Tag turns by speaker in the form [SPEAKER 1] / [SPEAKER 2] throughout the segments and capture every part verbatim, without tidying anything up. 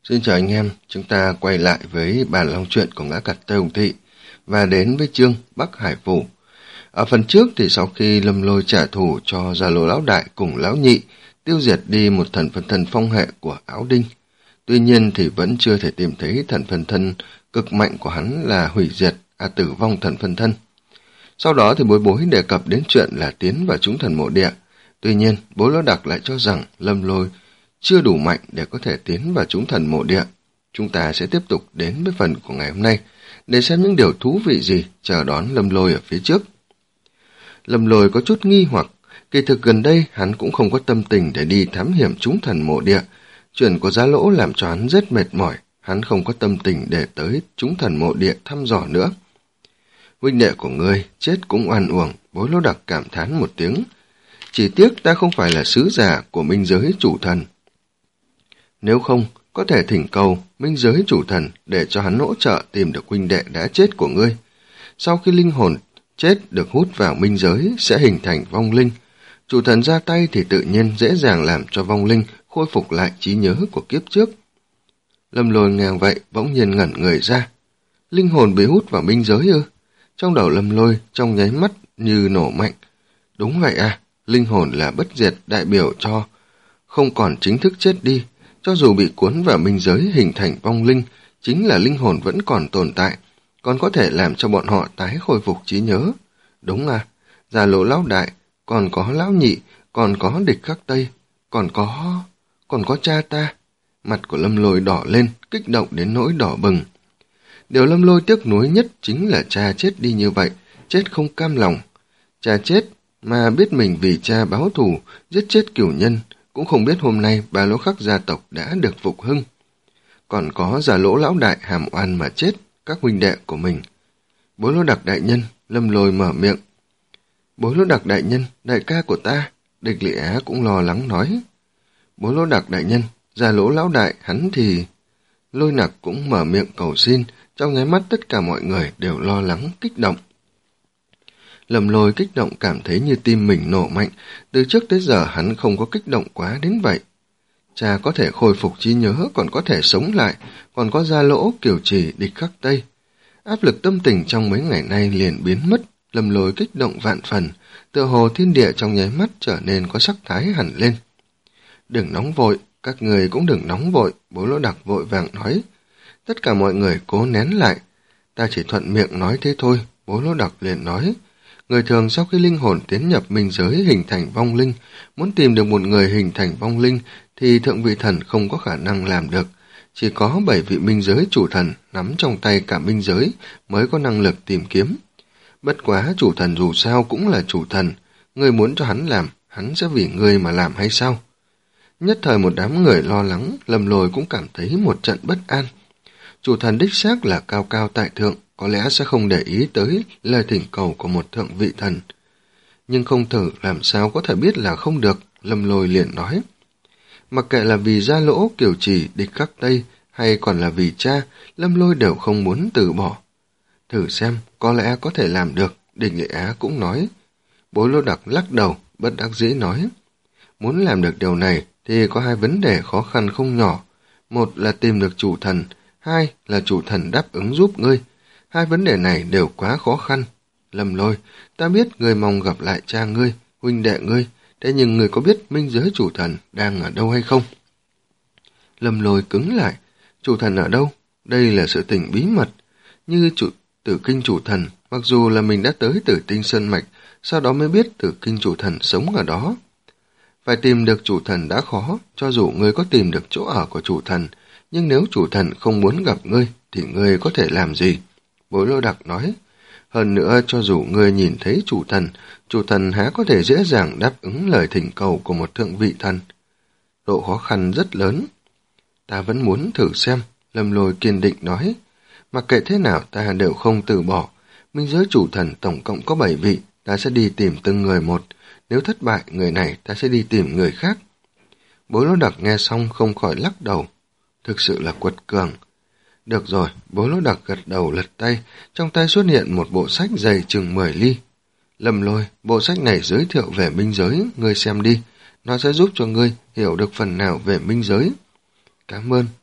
[SPEAKER 1] Xin chào anh em, chúng ta quay lại với bản long truyện của Ngã Cặt Tây Hồng Thị và đến với chương Bắc Hải Phủ. Ở phần trước thì sau khi Lâm Lôi trả thù cho Gia Lô Lão Đại cùng Lão Nhị tiêu diệt đi một thần phân thân phong hệ của Áo Đinh. Tuy nhiên thì vẫn chưa thể tìm thấy thần phân thân cực mạnh của hắn là hủy diệt, à tử vong thần phân thân. Sau đó thì Bối Bối đề cập đến chuyện là tiến vào chúng thần mộ địa. Tuy nhiên, Bối Lão Đặc lại cho rằng Lâm Lôi chưa đủ mạnh để có thể tiến vào chúng thần mộ địa. Chúng ta sẽ tiếp tục đến với phần của ngày hôm nay để xem những điều thú vị gì chờ đón Lâm Lôi ở phía trước. Lâm Lôi có chút nghi hoặc, kỳ thực gần đây hắn cũng không có tâm tình để đi thám hiểm chúng thần mộ địa. Chuyện của Giá Lỗ làm cho hắn rất mệt mỏi, hắn không có tâm tình để tới chúng thần mộ địa thăm dò nữa. Huynh đệ của ngươi chết cũng oan uổng, Bối Lão Đặc cảm thán một tiếng. Chỉ tiếc ta không phải là sứ giả của minh giới chủ thần. Nếu không, có thể thỉnh cầu minh giới chủ thần để cho hắn hỗ trợ tìm được huynh đệ đã chết của ngươi. Sau khi linh hồn chết được hút vào minh giới sẽ hình thành vong linh. Chủ thần ra tay thì tự nhiên dễ dàng làm cho vong linh khôi phục lại trí nhớ của kiếp trước. Lâm Lôi nghe vậy bỗng nhiên ngẩn người ra. Linh hồn bị hút vào minh giới ư? Trong đầu Lâm Lôi trong nháy mắt như nổ mạnh. Đúng vậy à, linh hồn là bất diệt đại biểu cho không còn chính thức chết đi. Cho dù bị cuốn vào minh giới hình thành vong linh, chính là linh hồn vẫn còn tồn tại, còn có thể làm cho bọn họ tái khôi phục trí nhớ. Đúng à, Gia Lỗ Lão Đại, còn có Lão Nhị, còn có Địch Khắc Tây, còn có... còn có cha ta. Mặt của Lâm Lôi đỏ lên, kích động đến nỗi đỏ bừng. Điều Lâm Lôi tiếc nuối nhất chính là cha chết đi như vậy, chết không cam lòng. Cha chết mà biết mình vì cha báo thù, giết chết cửu nhân, cũng không biết hôm nay Ba Lỗ Khắc gia tộc đã được phục hưng. Còn có Gia Lỗ Lão Đại hàm oan mà chết các huynh đệ của mình. Bối Lỗ Đặc đại nhân, Lâm Lôi mở miệng. Bối Lỗ Đặc đại nhân, đại ca của ta. Địch Lị Á cũng lo lắng nói. Bối Lỗ Đặc đại nhân, Gia Lỗ Lão Đại hắn thì... Lôi Nặc cũng mở miệng cầu xin, trong nháy mắt tất cả mọi người đều lo lắng, kích động. Lâm Lôi kích động cảm thấy như tim mình nổ mạnh, từ trước tới giờ hắn không có kích động quá đến vậy. Cha có thể khôi phục trí nhớ, còn có thể sống lại, còn có Gia Lỗ, Kiều Trì, Địch Khắc Tây. Áp lực tâm tình trong mấy ngày nay liền biến mất, Lâm Lôi kích động vạn phần, tựa hồ thiên địa trong nháy mắt trở nên có sắc thái hẳn lên. Đừng nóng vội, các người cũng đừng nóng vội, Bối Lỗ Đặc vội vàng nói. Tất cả mọi người cố nén lại, ta chỉ thuận miệng nói thế thôi, Bối Lỗ Đặc liền nói. Người thường sau khi linh hồn tiến nhập minh giới hình thành vong linh, muốn tìm được một người hình thành vong linh thì thượng vị thần không có khả năng làm được. Chỉ có bảy vị minh giới chủ thần nắm trong tay cả minh giới mới có năng lực tìm kiếm. Bất quá chủ thần dù sao cũng là chủ thần, người muốn cho hắn làm, hắn sẽ vì người mà làm hay sao? Nhất thời một đám người lo lắng, Lâm Lôi cũng cảm thấy một trận bất an. Chủ thần đích xác là cao cao tại thượng, có lẽ sẽ không để ý tới lời thỉnh cầu của một thượng vị thần. Nhưng không thử làm sao có thể biết là không được, Lâm Lôi liền nói. Mặc kệ là vì Gia Lỗ, Kiều Trì, Địch Khắc Tây hay còn là vì cha, Lâm Lôi đều không muốn từ bỏ. Thử xem, có lẽ có thể làm được, Địch Lị Á cũng nói. Bối Lỗ Đặc lắc đầu, bất đắc dĩ nói. Muốn làm được điều này thì có hai vấn đề khó khăn không nhỏ. Một là tìm được chủ thần, hai là chủ thần đáp ứng giúp ngươi. Hai vấn đề này đều quá khó khăn. Lâm Lôi, ta biết ngươi mong gặp lại cha ngươi, huynh đệ ngươi, thế nhưng ngươi có biết minh giới chủ thần đang ở đâu hay không? Lâm Lôi cứng lại, chủ thần ở đâu? Đây là sự tình bí mật. Như chủ tử kinh chủ thần, mặc dù là mình đã tới Tử Tinh Sơn Mạch, sau đó mới biết tử kinh chủ thần sống ở đó. Phải tìm được chủ thần đã khó, cho dù ngươi có tìm được chỗ ở của chủ thần, nhưng nếu chủ thần không muốn gặp ngươi, thì ngươi có thể làm gì? Bối Lỗ Đặc nói, hơn nữa cho dù ngươi nhìn thấy chủ thần, chủ thần há có thể dễ dàng đáp ứng lời thỉnh cầu của một thượng vị thần. Độ khó khăn rất lớn. Ta vẫn muốn thử xem, Lâm Lôi kiên định nói. Mặc kệ thế nào ta đều không từ bỏ. Minh giới chủ thần tổng cộng có bảy vị, ta sẽ đi tìm từng người một. Nếu thất bại người này ta sẽ đi tìm người khác. Bối Lỗ Đặc nghe xong không khỏi lắc đầu. Thực sự là quật cường. Được rồi, Bối Lỗ Đặc gật đầu lật tay, trong tay xuất hiện một bộ sách dày chừng mười ly. Lâm Lôi, bộ sách này giới thiệu về minh giới, ngươi xem đi, nó sẽ giúp cho ngươi hiểu được phần nào về minh giới. Cảm ơn,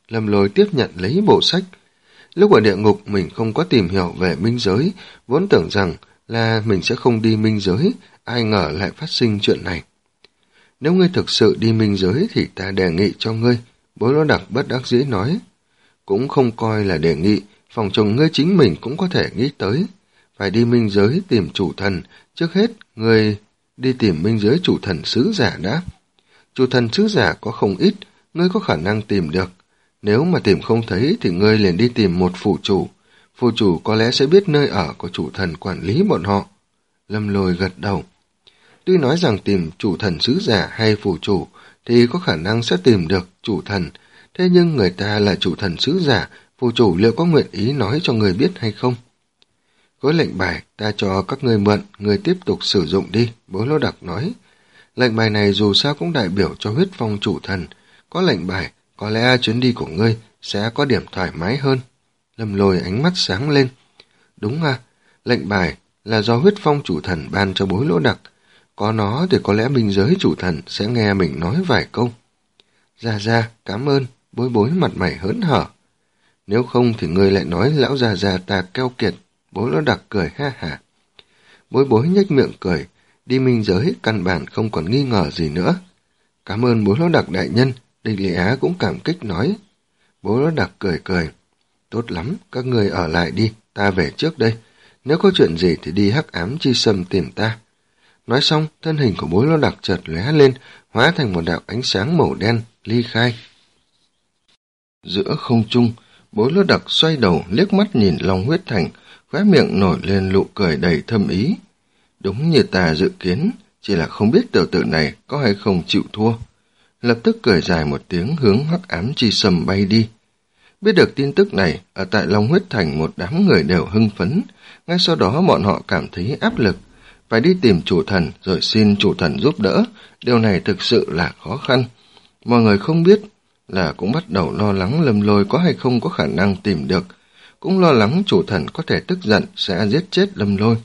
[SPEAKER 1] Lâm Lôi tiếp nhận lấy bộ sách. Lúc ở địa ngục mình không có tìm hiểu về minh giới, vốn tưởng rằng là mình sẽ không đi minh giới, ai ngờ lại phát sinh chuyện này. Nếu ngươi thực sự đi minh giới thì ta đề nghị cho ngươi, Bối Lỗ Đặc bất đắc dĩ nói. Cũng không coi là đề nghị, phòng chồng ngươi chính mình cũng có thể nghĩ tới. Phải đi minh giới tìm chủ thần, trước hết ngươi đi tìm minh giới chủ thần sứ giả đã. Chủ thần sứ giả có không ít, ngươi có khả năng tìm được. Nếu mà tìm không thấy thì ngươi liền đi tìm một phù chủ. Phù chủ có lẽ sẽ biết nơi ở của chủ thần quản lý bọn họ. Lâm Lôi gật đầu. Tuy nói rằng tìm chủ thần sứ giả hay phù chủ thì có khả năng sẽ tìm được chủ thần, thế nhưng người ta là chủ thần sứ giả, phù chủ liệu có nguyện ý nói cho người biết hay không? Với lệnh bài ta cho các ngươi mượn, người tiếp tục sử dụng đi, Bối Lỗ Đặc nói. Lệnh bài này dù sao cũng đại biểu cho huyết phong chủ thần, có lệnh bài, có lẽ chuyến đi của ngươi sẽ có điểm thoải mái hơn. Lâm Lôi ánh mắt sáng lên. Đúng à, lệnh bài là do huyết phong chủ thần ban cho Bối Lỗ Đặc. Có nó thì có lẽ minh giới chủ thần sẽ nghe mình nói vài câu. Gia Gia, cảm ơn, Bối Bối mặt mày hớn hở. Nếu không thì ngươi lại nói lão Gia Gia ta keo kiệt, Bối Lỗ Đặc cười ha hả. Bối Bối nhếch miệng cười, đi minh giới căn bản không còn nghi ngờ gì nữa. Cảm ơn Bối Lỗ Đặc đại nhân, Địch Lị Á cũng cảm kích nói. Bối Lỗ Đặc cười cười. Tốt lắm, các ngươi ở lại đi, ta về trước đây. Nếu có chuyện gì thì đi hắc ám chi sâm tìm ta. Nói xong, thân hình của Bối Lỗ Đặc chợt lóe lên, hóa thành một đạo ánh sáng màu đen, ly khai. Giữa không trung, Bối Lỗ Đặc xoay đầu liếc mắt nhìn Long Huyết Thành, khóe miệng nổi lên nụ cười đầy thâm ý. Đúng như ta dự kiến, chỉ là không biết tiểu tử này có hay không chịu thua. Lập tức cười dài một tiếng hướng hắc ám chi sâm bay đi. Biết được tin tức này, ở tại Long Huyết Thành một đám người đều hưng phấn, ngay sau đó bọn họ cảm thấy áp lực, phải đi tìm chủ thần rồi xin chủ thần giúp đỡ, điều này thực sự là khó khăn. Mọi người không biết là cũng bắt đầu lo lắng Lâm Lôi có hay không có khả năng tìm được, cũng lo lắng chủ thần có thể tức giận sẽ giết chết Lâm Lôi.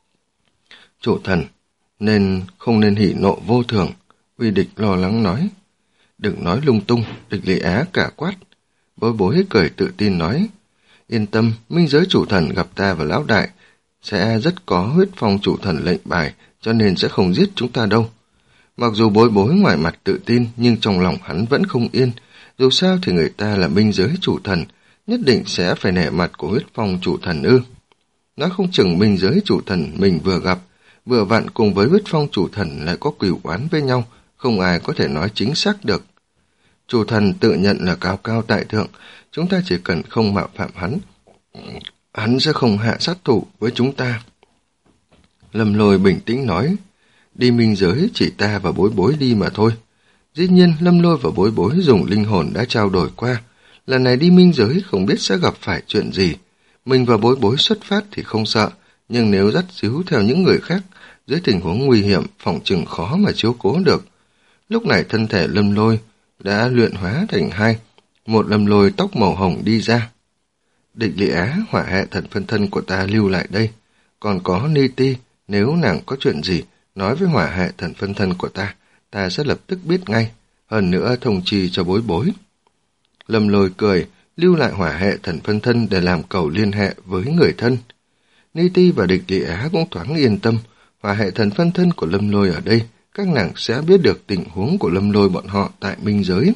[SPEAKER 1] Chủ thần, nên không nên hỉ nộ vô thường, Uy Địch lo lắng nói. Đừng nói lung tung, Địch Lị Á cả quát. Bối Bối cười tự tin nói. Yên tâm, minh giới chủ thần gặp ta và lão đại sẽ rất có huyết phong chủ thần lệnh bài, cho nên sẽ không giết chúng ta đâu. Mặc dù Bối Bối ngoài mặt tự tin, nhưng trong lòng hắn vẫn không yên. Dù sao thì người ta là minh giới chủ thần, nhất định sẽ phải nể mặt của huyết phong chủ thần ư. Nói không chừng minh giới chủ thần mình vừa gặp, vừa vặn cùng với huyết phong chủ thần lại có cửu oán với nhau, không ai có thể nói chính xác được. Chủ thần tự nhận là cao cao tại thượng, chúng ta chỉ cần không mạo phạm hắn, hắn sẽ không hạ sát thủ với chúng ta. Lâm Lôi bình tĩnh nói, đi minh giới chỉ ta và Bối Bối đi mà thôi. Dĩ nhiên Lâm Lôi và Bối Bối dùng linh hồn đã trao đổi qua, lần này đi minh giới không biết sẽ gặp phải chuyện gì. Mình và Bối Bối xuất phát thì không sợ, nhưng nếu dắt díu theo những người khác, dưới tình huống nguy hiểm, phòng chừng khó mà chiếu cố được. Lúc này thân thể Lâm Lôi đã luyện hóa thành hai, một Lâm Lôi tóc màu hồng đi ra. Địch Lị Á, hỏa hệ thần phân thân của ta lưu lại đây, còn có Ni Ti, nếu nàng có chuyện gì, nói với hỏa hệ thần phân thân của ta, ta sẽ lập tức biết ngay, hơn nữa thông chi cho Bối Bối. Lâm Lôi cười, lưu lại hỏa hệ thần phân thân để làm cầu liên hệ với người thân. Ni Ti và Địch Lị Á cũng thoáng yên tâm, hỏa hệ thần phân thân của Lâm Lôi ở đây, các nàng sẽ biết được tình huống của Lâm Lôi bọn họ tại minh giới.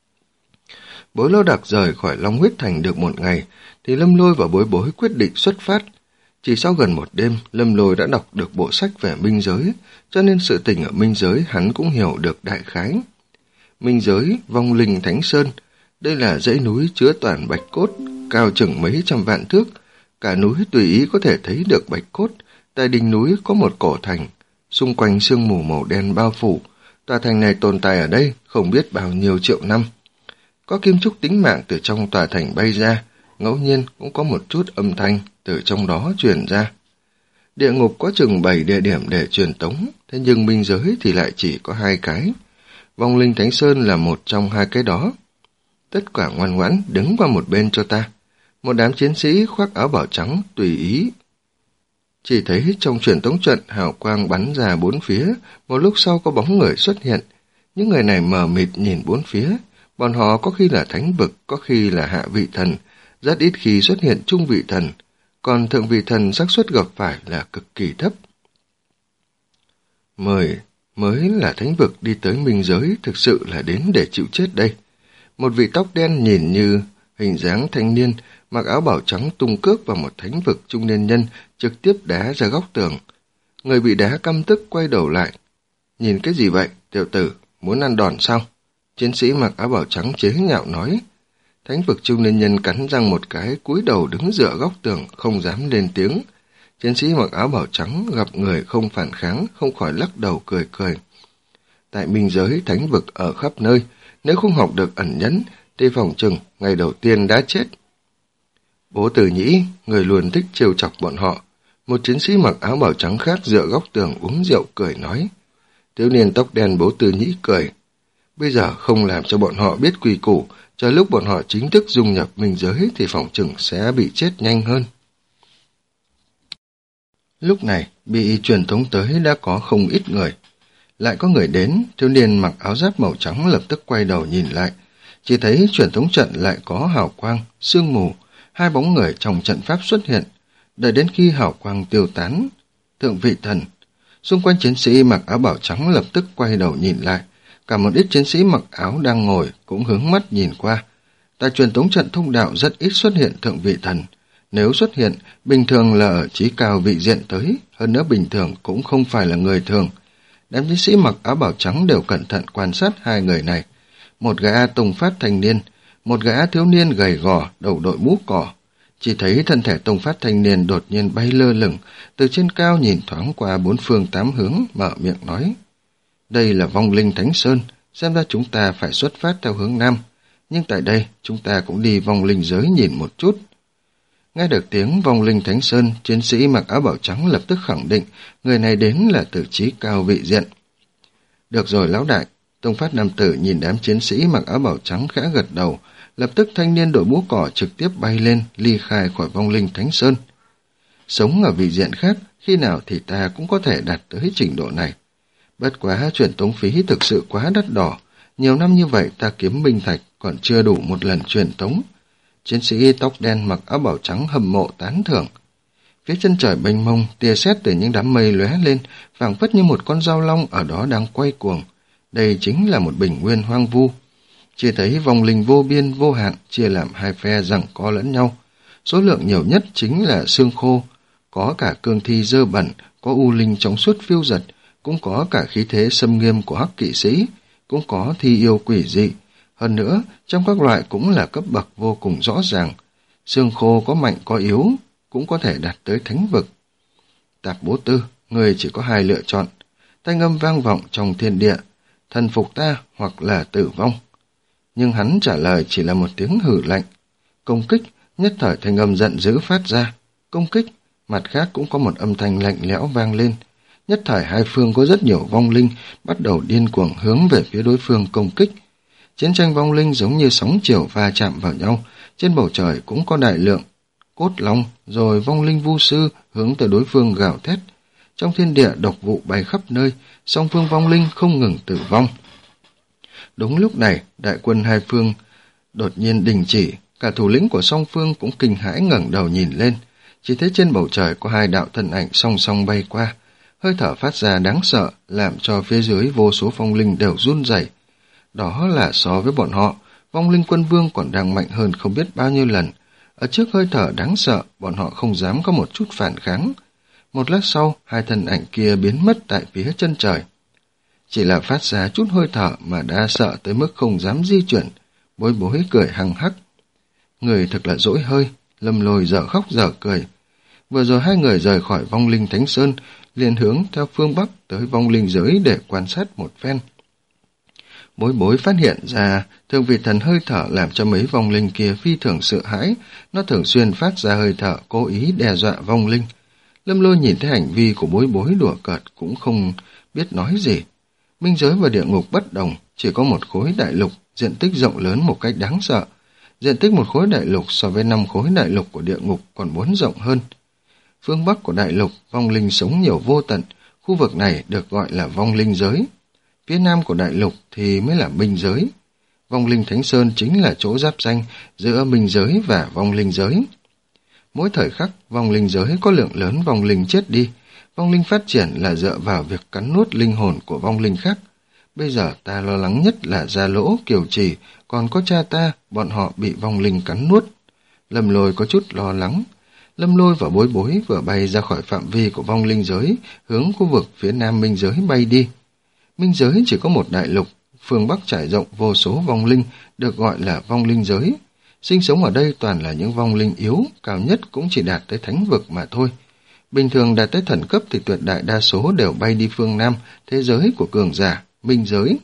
[SPEAKER 1] Bối Lỗ Đặc rời khỏi Long Huyết Thành được một ngày, thì Lâm Lôi và Bối Bối quyết định xuất phát. Chỉ sau gần một đêm, Lâm Lôi đã đọc được bộ sách về minh giới, cho nên sự tình ở minh giới hắn cũng hiểu được đại khái. Minh giới, vong linh Thánh Sơn, đây là dãy núi chứa toàn bạch cốt, cao chừng mấy trăm vạn thước, cả núi tùy ý có thể thấy được bạch cốt. Tại đỉnh núi có một cổ thành, xung quanh sương mù màu đen bao phủ, tòa thành này tồn tại ở đây không biết bao nhiêu triệu năm. Có kim trúc tính mạng từ trong tòa thành bay ra, ngẫu nhiên cũng có một chút âm thanh từ trong đó truyền ra. Địa ngục có chừng bảy địa điểm để truyền tống, thế nhưng minh giới thì lại chỉ có hai cái. Vong linh Thánh Sơn là một trong hai cái đó. Tất cả ngoan ngoãn đứng qua một bên cho ta. Một đám chiến sĩ khoác áo bảo trắng tùy ý. Chỉ thấy trong truyền tống trận hào quang bắn ra bốn phía, một lúc sau có bóng người xuất hiện. Những người này mờ mịt nhìn bốn phía, Bọn họ có khi là thánh vực, có khi là hạ vị thần, rất ít khi xuất hiện trung vị thần, còn thượng vị thần xác suất gặp phải là cực kỳ thấp. Mời mới là thánh vực đi tới minh giới thực sự là đến để chịu chết đây. Một vị tóc đen nhìn như hình dáng thanh niên, mặc áo bảo trắng tung cước vào một thánh vực trung niên nhân, trực tiếp đá ra góc tường. Người bị đá căm tức quay đầu lại. Nhìn cái gì vậy, tiểu tử, muốn ăn đòn sao? Chiến sĩ mặc áo bảo trắng chế nhạo nói. Thánh vực trung niên nhân cắn răng một cái, cúi đầu đứng dựa góc tường, không dám lên tiếng. Chiến sĩ mặc áo bảo trắng gặp người không phản kháng, không khỏi lắc đầu cười cười. Tại minh giới, thánh vực ở khắp nơi, nếu không học được ẩn nhẫn, thì phòng chừng ngày đầu tiên đã chết. Bố Tử Nhĩ, người luôn thích trêu chọc bọn họ. Một chiến sĩ mặc áo bảo trắng khác dựa góc tường uống rượu cười nói. Thiếu niên tóc đen Bố Tử Nhĩ cười. Bây giờ không làm cho bọn họ biết quy củ, chờ lúc bọn họ chính thức dung nhập minh giới thì phòng chừng sẽ bị chết nhanh hơn. Lúc này, bị truyền thống tới đã có không ít người. Lại có người đến, thiếu niên mặc áo giáp màu trắng lập tức quay đầu nhìn lại. Chỉ thấy truyền thống trận lại có hào quang, sương mù, hai bóng người trong trận pháp xuất hiện. Đợi đến khi hào quang tiêu tán, thượng vị thần. Xung quanh chiến sĩ mặc áo bảo trắng lập tức quay đầu nhìn lại. Cả một ít chiến sĩ mặc áo đang ngồi cũng hướng mắt nhìn qua. Tại truyền thống trận thông đạo rất ít xuất hiện thượng vị thần. Nếu xuất hiện, bình thường là ở chí cao vị diện tới, hơn nữa bình thường cũng không phải là người thường. Đám chiến sĩ mặc áo bảo trắng đều cẩn thận quan sát hai người này. Một gã tùng phát thanh niên, một gã thiếu niên gầy gò, đầu đội mũ cỏ. Chỉ thấy thân thể tùng phát thanh niên đột nhiên bay lơ lửng, từ trên cao nhìn thoáng qua bốn phương tám hướng, mở miệng nói. Đây là vong linh Thánh Sơn, xem ra chúng ta phải xuất phát theo hướng Nam. Nhưng tại đây, chúng ta cũng đi vong linh giới nhìn một chút. Nghe được tiếng vong linh Thánh Sơn, chiến sĩ mặc áo bảo trắng lập tức khẳng định người này đến là từ chí cao vị diện. Được rồi lão đại, Tông Phát nam tử nhìn đám chiến sĩ mặc áo bảo trắng khẽ gật đầu, lập tức thanh niên đội mũ cỏ trực tiếp bay lên, ly khai khỏi vong linh Thánh Sơn. Sống ở vị diện khác, khi nào thì ta cũng có thể đạt tới trình độ này. Bất quá truyền tống phí thực sự quá đắt đỏ, nhiều năm như vậy ta kiếm minh thạch còn chưa đủ một lần truyền tống. Chiến sĩ tóc đen mặc áo bảo trắng hâm mộ tán thưởng. Phía chân trời mênh mông, tia sét từ những đám mây lóe lên, phảng phất như một con dao long ở đó đang quay cuồng. Đây chính là một bình nguyên hoang vu. Chỉ thấy vong linh vô biên vô hạn chia làm hai phe giằng co lẫn nhau. Số lượng nhiều nhất chính là xương khô, có cả cương thi dơ bẩn, có u linh trong suốt phiêu giật, cũng có cả khí thế xâm nghiêm của hắc kỵ sĩ, cũng có thi yêu quỷ dị. Hơn nữa, trong các loại cũng là cấp bậc vô cùng rõ ràng. Xương khô có mạnh có yếu, cũng có thể đạt tới thánh vực. Tạp Bố Tư, người chỉ có hai lựa chọn. Thanh âm vang vọng trong thiên địa, thần phục ta hoặc là tử vong. Nhưng hắn trả lời chỉ là một tiếng hử lạnh. Công kích, nhất thời thanh âm giận dữ phát ra. Công kích, mặt khác cũng có một âm thanh lạnh lẽo vang lên. Nhất thời hai phương có rất nhiều vong linh bắt đầu điên cuồng hướng về phía đối phương công kích. Chiến tranh vong linh giống như sóng chiều va chạm vào nhau, trên bầu trời cũng có đại lượng cốt long, rồi vong linh vu sư hướng tới đối phương gào thét. Trong thiên địa độc vụ bay khắp nơi, song phương vong linh không ngừng tử vong. Đúng lúc này, đại quân hai phương đột nhiên đình chỉ, cả thủ lĩnh của song phương cũng kinh hãi ngẩng đầu nhìn lên, chỉ thấy trên bầu trời có hai đạo thân ảnh song song bay qua, hơi thở phát ra đáng sợ, làm cho phía dưới vô số vong linh đều run rẩy. Đó là so với bọn họ, vong linh quân vương còn đang mạnh hơn không biết bao nhiêu lần. Ở trước hơi thở đáng sợ, bọn họ không dám có một chút phản kháng. Một lát sau, hai thân ảnh kia biến mất tại phía chân trời. Chỉ là phát ra chút hơi thở mà đã sợ tới mức không dám di chuyển, Bối Bối cười hằng hắc. Người thật là dỗi hơi, Lâm Lôi dở khóc dở cười. Vừa rồi hai người rời khỏi vong linh Thánh Sơn, liền hướng theo phương Bắc tới vong linh giới để quan sát một phen. Bối Bối phát hiện ra thượng vị thần hơi thở làm cho mấy vong linh kia phi thường sợ hãi, nó thường xuyên phát ra hơi thở cố ý đe dọa vong linh. Lâm Lôi nhìn thấy hành vi của Bối Bối đùa cợt cũng không biết nói gì. Minh giới và địa ngục bất đồng, chỉ có một khối đại lục, diện tích rộng lớn một cách đáng sợ. Diện tích một khối đại lục so với năm khối đại lục của địa ngục còn muốn rộng hơn. Phương Bắc của đại lục, vong linh sống nhiều vô tận, khu vực này được gọi là vong linh giới. Phía nam của đại lục thì mới là minh giới. Vong linh Thánh Sơn chính là chỗ giáp ranh giữa minh giới và vong linh giới. Mỗi thời khắc, vong linh giới có lượng lớn vong linh chết đi. Vong linh phát triển là dựa vào việc cắn nuốt linh hồn của vong linh khác. Bây giờ ta lo lắng nhất là Gia Lỗ, Kiều Trì, còn có cha ta, bọn họ bị vong linh cắn nuốt. Lâm Lôi có chút lo lắng. Lâm Lôi và Bối Bối vừa bay ra khỏi phạm vi của vong linh giới, hướng khu vực phía nam minh giới bay đi. Minh giới chỉ có một đại lục, phương Bắc trải rộng vô số vong linh, được gọi là vong linh giới. Sinh sống ở đây toàn là những vong linh yếu, cao nhất cũng chỉ đạt tới thánh vực mà thôi. Bình thường đạt tới thần cấp thì tuyệt đại đa số đều bay đi phương Nam, thế giới của cường giả, minh giới.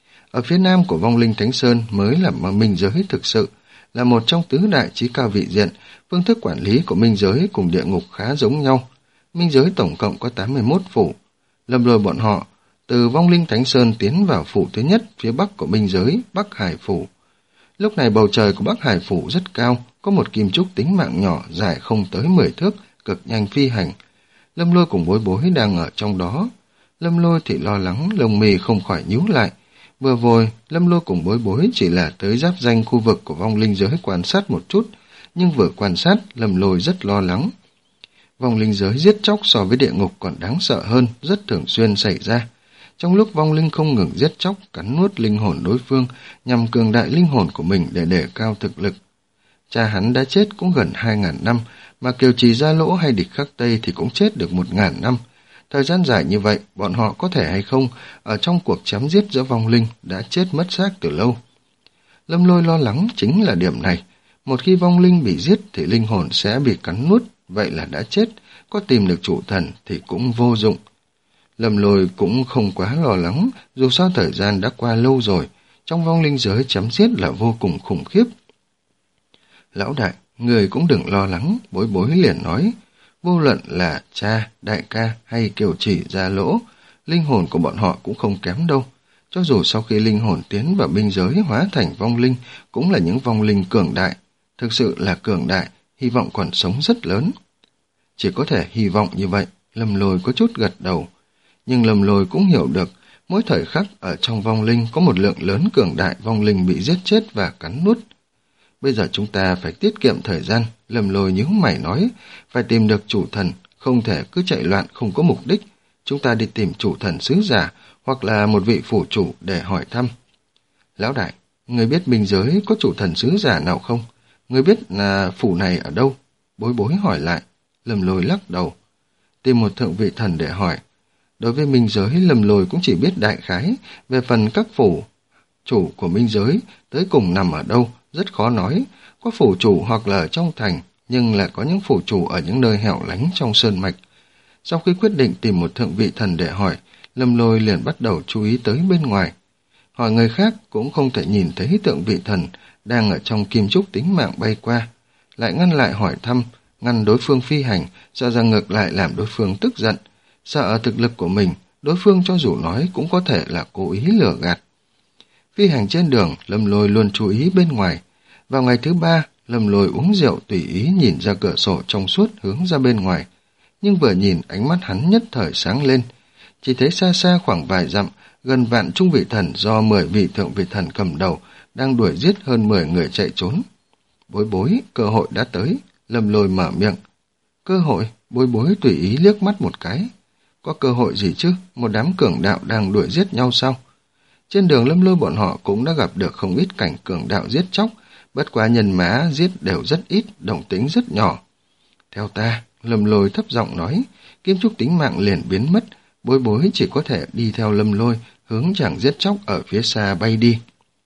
[SPEAKER 1] Ở phía nam của vong linh Thánh Sơn mới là minh giới thực sự, là một trong tứ đại chí cao vị diện. Phương thức quản lý của minh giới cùng địa ngục khá giống nhau. Minh giới tổng cộng có tám mươi mốt phủ. Lâm Lôi bọn họ từ vong linh Thánh Sơn tiến vào phủ thứ nhất phía bắc của minh giới, Bắc Hải Phủ. Lúc này bầu trời của Bắc Hải Phủ rất cao, có một kim trúc tính mạng nhỏ dài không tới mười thước, cực nhanh phi hành. Lâm Lôi cùng Bối Bối đang ở trong đó. Lâm Lôi thì lo lắng, lông mì không khỏi nhíu lại. Vừa rồi, Lâm Lôi cùng Bối Bối chỉ là tới giáp ranh khu vực của vong linh giới quan sát một chút, nhưng vừa quan sát, Lâm Lôi rất lo lắng. Vong linh giới giết chóc so với địa ngục còn đáng sợ hơn, rất thường xuyên xảy ra. Trong lúc vong linh không ngừng giết chóc, cắn nuốt linh hồn đối phương, nhằm cường đại linh hồn của mình để đề cao thực lực. Cha hắn đã chết cũng gần hai ngàn năm, mà Kiều Trì, Gia Lỗ hay địch khắc Tây thì cũng chết được một ngàn năm. Thời gian dài như vậy, bọn họ có thể hay không, ở trong cuộc chém giết giữa vong linh đã chết mất xác từ lâu. Lâm Lôi lo lắng chính là điểm này. Một khi vong linh bị giết thì linh hồn sẽ bị cắn nuốt, vậy là đã chết, có tìm được chủ thần thì cũng vô dụng. Lâm Lôi cũng không quá lo lắng, dù sao thời gian đã qua lâu rồi, trong vong linh giới chém giết là vô cùng khủng khiếp. Lão đại, người cũng đừng lo lắng, Bối Bối liền nói, vô luận là cha, đại ca hay Kiều Trì, Gia Lỗ, linh hồn của bọn họ cũng không kém đâu. Cho dù sau khi linh hồn tiến vào biên giới hóa thành vong linh, cũng là những vong linh cường đại, thực sự là cường đại, hy vọng còn sống rất lớn. Chỉ có thể hy vọng như vậy, Lâm Lôi có chút gật đầu. Nhưng Lâm Lôi cũng hiểu được, mỗi thời khắc ở trong vong linh có một lượng lớn cường đại vong linh bị giết chết và cắn nuốt. Bây giờ chúng ta phải tiết kiệm thời gian, Lâm Lôi nhíu mày nói, phải tìm được chủ thần, không thể cứ chạy loạn không có mục đích. Chúng ta đi tìm chủ thần sứ giả, hoặc là một vị phủ chủ để hỏi thăm. Lão đại, người biết minh giới có chủ thần sứ giả nào không? Người biết là phủ này ở đâu? Bối Bối hỏi lại. Lâm Lôi lắc đầu. Tìm một thượng vị thần để hỏi. Đối với minh giới, Lâm Lôi cũng chỉ biết đại khái, về phần các phủ chủ của minh giới tới cùng nằm ở đâu, rất khó nói. Có phủ chủ hoặc là ở trong thành, nhưng lại có những phủ chủ ở những nơi hẻo lánh trong sơn mạch. Sau khi quyết định tìm một thượng vị thần để hỏi, Lâm Lôi liền bắt đầu chú ý tới bên ngoài. Hỏi người khác cũng không thể nhìn thấy thượng vị thần đang ở trong kim trúc tính mạng bay qua. Lại ngăn lại hỏi thăm, ngăn đối phương phi hành, sợ rằng ngược lại làm đối phương tức giận. Sợ thực lực của mình, đối phương cho dù nói cũng có thể là cố ý lừa gạt. Phi hành trên đường, Lâm Lôi luôn chú ý bên ngoài. Vào ngày thứ ba, Lâm Lôi uống rượu tùy ý nhìn ra cửa sổ trong suốt hướng ra bên ngoài. Nhưng vừa nhìn, ánh mắt hắn nhất thời sáng lên. Chỉ thấy xa xa khoảng vài dặm, gần vạn trung vị thần do mười vị thượng vị thần cầm đầu đang đuổi giết hơn mười người chạy trốn. Bối Bối, cơ hội đã tới. Lâm Lôi mở miệng. Cơ hội? Bối Bối tùy ý liếc mắt một cái. Có cơ hội gì chứ? Một đám cường đạo đang đuổi giết nhau sao? Trên đường Lâm Lôi bọn họ cũng đã gặp được không ít cảnh cường đạo giết chóc, bất quá nhân mã giết đều rất ít, động tính rất nhỏ. Theo ta, Lâm Lôi thấp giọng nói, kim trúc tính mạng liền biến mất, Bối Bối chỉ có thể đi theo Lâm Lôi, hướng chàng giết chóc ở phía xa bay đi.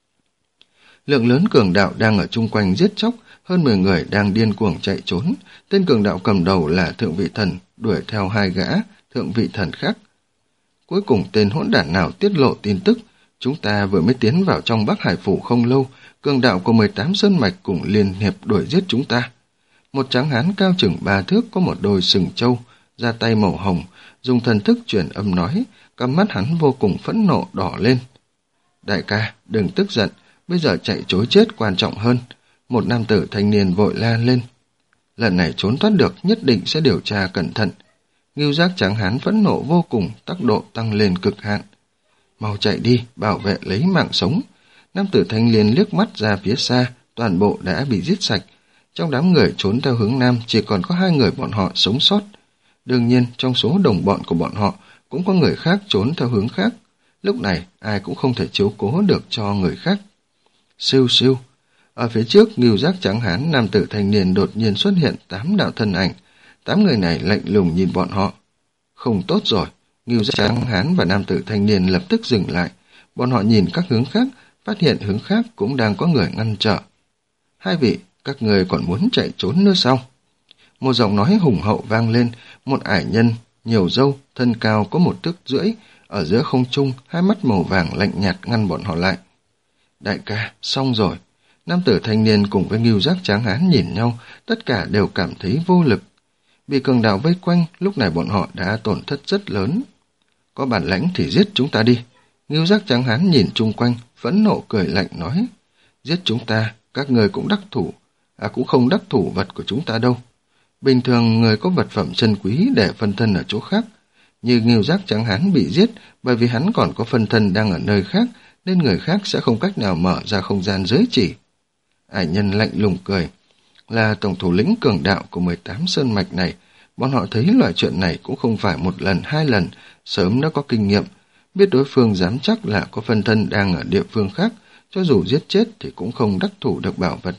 [SPEAKER 1] Lượng lớn cường đạo đang ở chung quanh giết chóc, hơn mười người đang điên cuồng chạy trốn. Tên cường đạo cầm đầu là thượng vị thần, đuổi theo hai gã thượng vị thần khác. Cuối cùng tên hỗn đản nào tiết lộ tin tức, chúng ta vừa mới tiến vào trong Bắc Hải Phủ không lâu, cường đạo của mười tám sơn mạch cùng liên hiệp đuổi giết chúng ta. Một tráng hán cao chừng ba thước có một đôi sừng trâu, da tay màu hồng, dùng thần thức truyền âm nói, cặp mắt hắn vô cùng phẫn nộ đỏ lên. Đại ca, đừng tức giận, bây giờ chạy trối chết quan trọng hơn. Một nam tử thanh niên vội la lên. Lần này trốn thoát được nhất định sẽ điều tra cẩn thận. Ngưu giác tráng hán phẫn nộ vô cùng, tốc độ tăng lên cực hạn. Mau chạy đi, bảo vệ lấy mạng sống. Nam tử thanh niên liếc mắt ra phía xa, toàn bộ đã bị giết sạch. Trong đám người trốn theo hướng nam chỉ còn có hai người bọn họ sống sót. Đương nhiên, trong số đồng bọn của bọn họ cũng có người khác trốn theo hướng khác. Lúc này, ai cũng không thể chiếu cố được cho người khác. Siêu siêu. Ở phía trước, ngưu giác trắng hán nam tử thanh niên đột nhiên xuất hiện tám đạo thân ảnh. Tám người này lạnh lùng nhìn bọn họ. Không tốt rồi. Ngưu giác trắng hán và nam tử thanh niên lập tức dừng lại. Bọn họ nhìn các hướng khác, phát hiện hướng khác cũng đang có người ngăn trở. Hai vị, các người còn muốn chạy trốn nữa sao? Một giọng nói hùng hậu vang lên, một ải nhân, nhiều râu, thân cao có một thước rưỡi, ở giữa không trung, hai mắt màu vàng lạnh nhạt ngăn bọn họ lại. Đại ca, xong rồi. Nam tử thanh niên cùng với ngưu giác tráng hán nhìn nhau, tất cả đều cảm thấy vô lực. Bị cường đạo vây quanh, lúc này bọn họ đã tổn thất rất lớn. Có bản lãnh thì giết chúng ta đi. Ngưu giác tráng hán nhìn chung quanh, phẫn nộ cười lạnh nói. Giết chúng ta, các người cũng đắc thủ, à cũng không đắc thủ vật của chúng ta đâu. Bình thường người có vật phẩm chân quý để phân thân ở chỗ khác. Như ngưu giác tráng hán bị giết bởi vì hắn còn có phân thân đang ở nơi khác, nên người khác sẽ không cách nào mở ra không gian giới chỉ. Ải nhân lạnh lùng cười. Là tổng thủ lĩnh cường đạo của mười tám sơn mạch này, bọn họ thấy loại chuyện này cũng không phải một lần hai lần, sớm đã có kinh nghiệm, biết đối phương dám chắc là có phân thân đang ở địa phương khác, cho dù giết chết thì cũng không đắc thủ được bảo vật.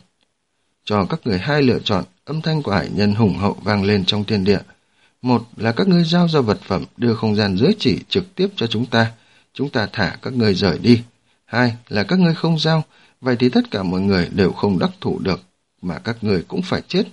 [SPEAKER 1] Cho các người hai lựa chọn, âm thanh của ải nhân hùng hậu vang lên trong thiên địa. Một là các ngươi giao ra vật phẩm đưa không gian giới chỉ trực tiếp cho chúng ta, chúng ta thả các ngươi rời đi. Hai là các ngươi không giao, vậy thì tất cả mọi người đều không đắc thủ được, mà các ngươi cũng phải chết.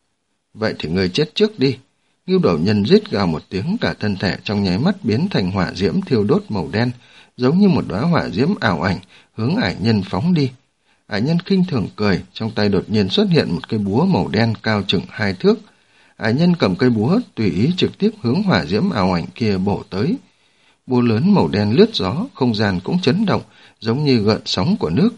[SPEAKER 1] Vậy thì ngươi chết trước đi. Ngưu đầu nhân rít gào một tiếng, cả thân thể trong nháy mắt biến thành hỏa diễm thiêu đốt màu đen, giống như một đóa hỏa diễm ảo ảnh, hướng ải nhân phóng đi. Ải nhân khinh thường cười, trong tay đột nhiên xuất hiện một cây búa màu đen cao chừng hai thước. Ải nhân cầm cây búa tùy ý trực tiếp hướng hỏa diễm ảo ảnh kia bổ tới. Búa lớn màu đen lướt gió, không gian cũng chấn động, giống như gợn sóng của nước.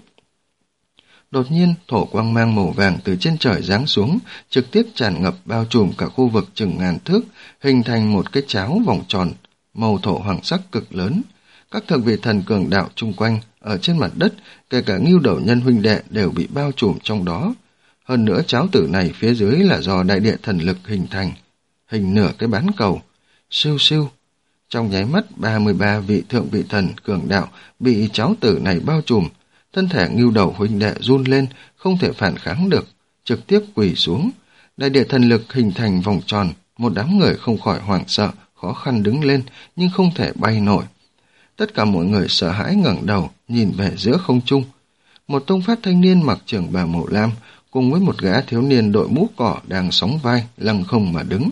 [SPEAKER 1] Đột nhiên, thổ quang mang màu vàng từ trên trời giáng xuống, trực tiếp tràn ngập bao trùm cả khu vực chừng ngàn thước, hình thành một cái cháo vòng tròn, màu thổ hoàng sắc cực lớn. Các thượng vị thần cường đạo chung quanh, ở trên mặt đất, kể cả ngưu đầu nhân huynh đệ đều bị bao trùm trong đó. Hơn nữa cháo tử này phía dưới là do đại địa thần lực hình thành, hình nửa cái bán cầu. Siêu siêu. Trong nháy mắt, ba mươi ba vị thượng vị thần cường đạo bị cháo tử này bao trùm. Thân thể ngưu đầu huynh đệ run lên, không thể phản kháng được, trực tiếp quỳ xuống. Đại địa thần lực hình thành vòng tròn, một đám người không khỏi hoảng sợ, khó khăn đứng lên, nhưng không thể bay nổi. Tất cả mọi người sợ hãi ngẩng đầu, nhìn về giữa không trung. Một tông phát thanh niên mặc trường bào màu lam, cùng với một gã thiếu niên đội mũ cỏ đang sóng vai, lăng không mà đứng.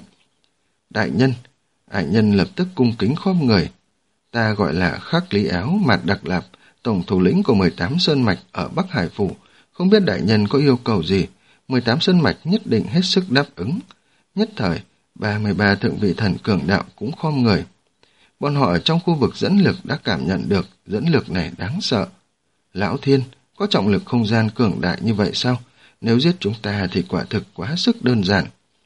[SPEAKER 1] Đại nhân, ải nhân lập tức cung kính khom người. Ta gọi là Khắc Lý Áo Mạt Đặc Lạp, tổng thủ lĩnh của mười tám sơn mạch ở Bắc Hải Phủ, không biết đại nhân có yêu cầu gì, mười tám sơn mạch nhất định hết sức đáp ứng. Nhất thời, ba mươi ba thượng vị thần cường đạo cũng khom người. Bọn họ ở trong khu vực dẫn lực đã cảm nhận được dẫn lực này đáng sợ. Lão Thiên, có trọng lực không gian cường đại như vậy sao? Nếu giết chúng ta thì quả thực quá sức đơn giản.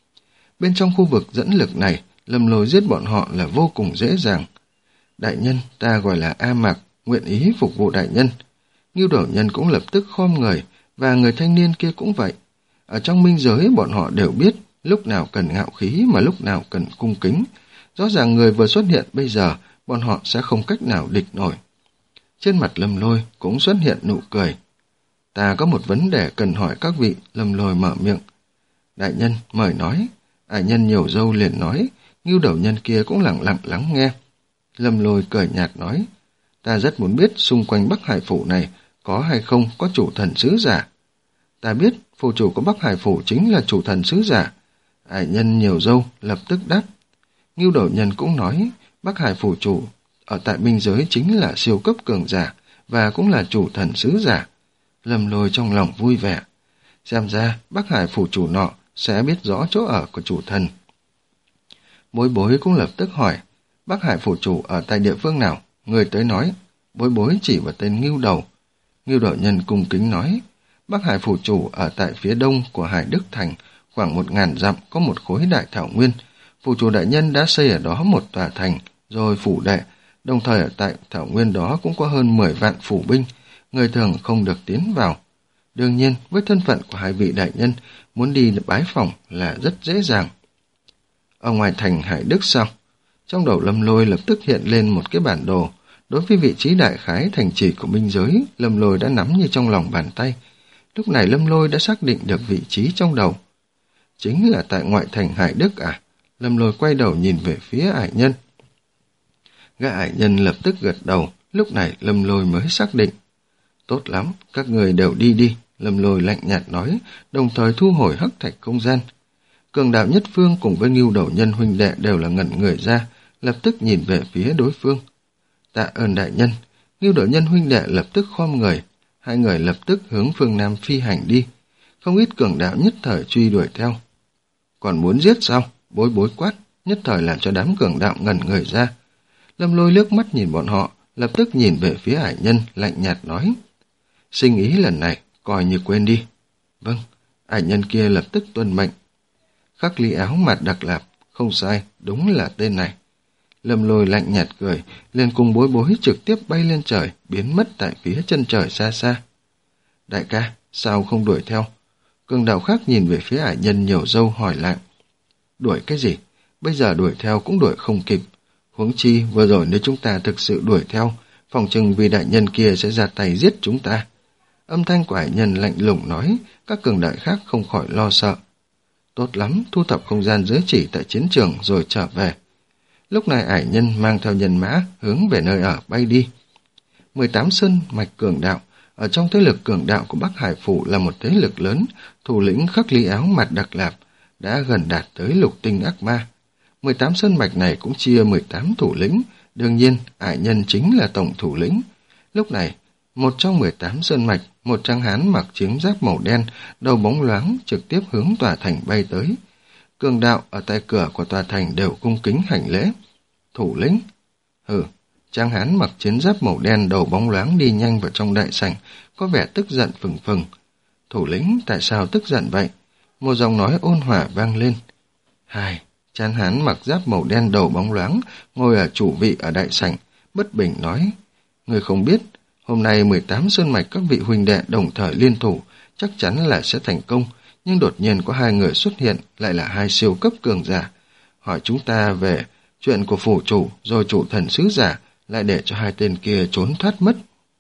[SPEAKER 1] Bên trong khu vực dẫn lực này, Lâm Lôi giết bọn họ là vô cùng dễ dàng. Đại nhân, ta gọi là A Mạc, nguyện ý phục vụ đại nhân. Ngưu đầu nhân cũng lập tức khom người, và người thanh niên kia cũng vậy. Ở trong minh giới bọn họ đều biết lúc nào cần ngạo khí mà lúc nào cần cung kính. Rõ ràng người vừa xuất hiện bây giờ, bọn họ sẽ không cách nào địch nổi. Trên mặt Lâm Lôi cũng xuất hiện nụ cười. Ta có một vấn đề cần hỏi các vị. Lâm Lôi mở miệng. Đại nhân, mời nói. Ải nhân nhiều râu liền nói. Ngưu đầu nhân kia cũng lặng lặng lắng nghe. Lâm Lôi cười nhạt nói. Ta rất muốn biết xung quanh Bắc Hải Phủ này có hay không có chủ thần sứ giả. Ta biết phủ chủ của Bắc Hải Phủ chính là chủ thần sứ giả. Ải nhân nhiều râu lập tức đáp. Ngưu đầu nhân cũng nói Bắc Hải Phủ chủ ở tại biên giới chính là siêu cấp cường giả và cũng là chủ thần sứ giả. Lâm Lôi trong lòng vui vẻ. Xem ra Bắc Hải Phủ chủ nọ sẽ biết rõ chỗ ở của chủ thần. Bối bối cũng lập tức hỏi Bắc Hải Phủ chủ ở tại địa phương nào? Người tới nói. Bối bối chỉ vào tên Ngưu đầu. Ngưu đầu nhân cung kính nói Bắc Hải Phủ chủ ở tại phía đông của Hải Đức Thành, khoảng một ngàn dặm có một khối đại thảo nguyên. Phủ chủ đại nhân đã xây ở đó một tòa thành, rồi phủ đệ, đồng thời ở tại thảo nguyên đó cũng có hơn mười vạn phủ binh. người thường không được tiến vào. Đương nhiên, với thân phận của hai vị đại nhân, muốn đi bái phỏng là rất dễ dàng. Ở ngoài thành Hải Đức sao? Trong đầu Lâm Lôi lập tức hiện lên một cái bản đồ. Đối với vị trí đại khái thành trì của binh giới, Lâm Lôi đã nắm như trong lòng bàn tay. Lúc này Lâm Lôi đã xác định được vị trí trong đầu. Chính là tại ngoại thành Hải Đức à? Lâm Lôi quay đầu nhìn về phía Ải Nhân. Gã Ải Nhân lập tức gật đầu, lúc này Lâm Lôi mới xác định. Tốt lắm, các người đều đi đi, Lâm Lôi lạnh nhạt nói, đồng thời thu hồi hắc thạch không gian. Cường đạo Nhất Phương cùng với Ngưu Đầu Nhân huynh đệ đều là ngẩn người ra, lập tức nhìn về phía đối phương. Tạ ơn đại nhân. Ngưu Đầu Nhân huynh đệ lập tức khom người, hai người lập tức hướng phương Nam phi hành đi. Không ít cường đạo nhất thời truy đuổi theo. Còn muốn giết sao? Bối bối quát, nhất thời làm cho đám cường đạo ngẩn người ra. Lâm Lôi liếc mắt nhìn bọn họ, lập tức nhìn về phía Ải Nhân, lạnh nhạt nói. Sinh ý lần này, coi như quên đi. Vâng, Ải Nhân kia lập tức tuân mệnh. Khắc Ly Áo Mạt Đặc Lạp, không sai, đúng là tên này. Lâm Lôi lạnh nhạt cười, liền cùng bối bối trực tiếp bay lên trời, biến mất tại phía chân trời xa xa. Đại ca, sao không đuổi theo? Cường đạo khác nhìn về phía Ải Nhân nhiều râu hỏi lại. Đuổi cái gì? Bây giờ đuổi theo cũng đuổi không kịp. Huống chi vừa rồi nếu chúng ta thực sự đuổi theo, phòng chừng vì đại nhân kia sẽ ra tay giết chúng ta. Âm thanh của Ải Nhân lạnh lùng nói, các cường đại khác không khỏi lo sợ. Tốt lắm, thu thập không gian giới chỉ tại chiến trường rồi trở về. Lúc này Ải Nhân mang theo nhân mã hướng về nơi ở bay đi. mười tám sơn mạch cường đạo, ở trong thế lực cường đạo của Bắc Hải Phủ là một thế lực lớn, thủ lĩnh Khắc Ly Áo Mạt Đặc Lạp đã gần đạt tới lục tinh ác ma. mười tám sơn mạch này cũng chia mười tám thủ lĩnh, đương nhiên Ải Nhân chính là tổng thủ lĩnh. Lúc này, một trong mười tám sơn mạch, một tráng hán mặc chiến giáp màu đen, đầu bóng loáng trực tiếp hướng tòa thành bay tới. Cường đạo ở tại cửa của tòa thành đều cung kính hành lễ. Thủ lĩnh? Hừ, tráng hán mặc chiến giáp màu đen đầu bóng loáng đi nhanh vào trong đại sảnh, có vẻ tức giận phừng phừng. Thủ lĩnh, tại sao tức giận vậy? Một giọng nói ôn hòa vang lên. Hai, tráng hán mặc giáp màu đen đầu bóng loáng, ngồi ở chủ vị ở đại sảnh, bất bình nói. Người không biết, hôm nay mười tám sơn mạch các vị huynh đệ đồng thời liên thủ, chắc chắn là sẽ thành công, nhưng đột nhiên có hai người xuất hiện, lại là hai siêu cấp cường giả. Hỏi chúng ta về chuyện của phủ chủ, rồi chủ thần sứ giả, lại để cho hai tên kia trốn thoát mất.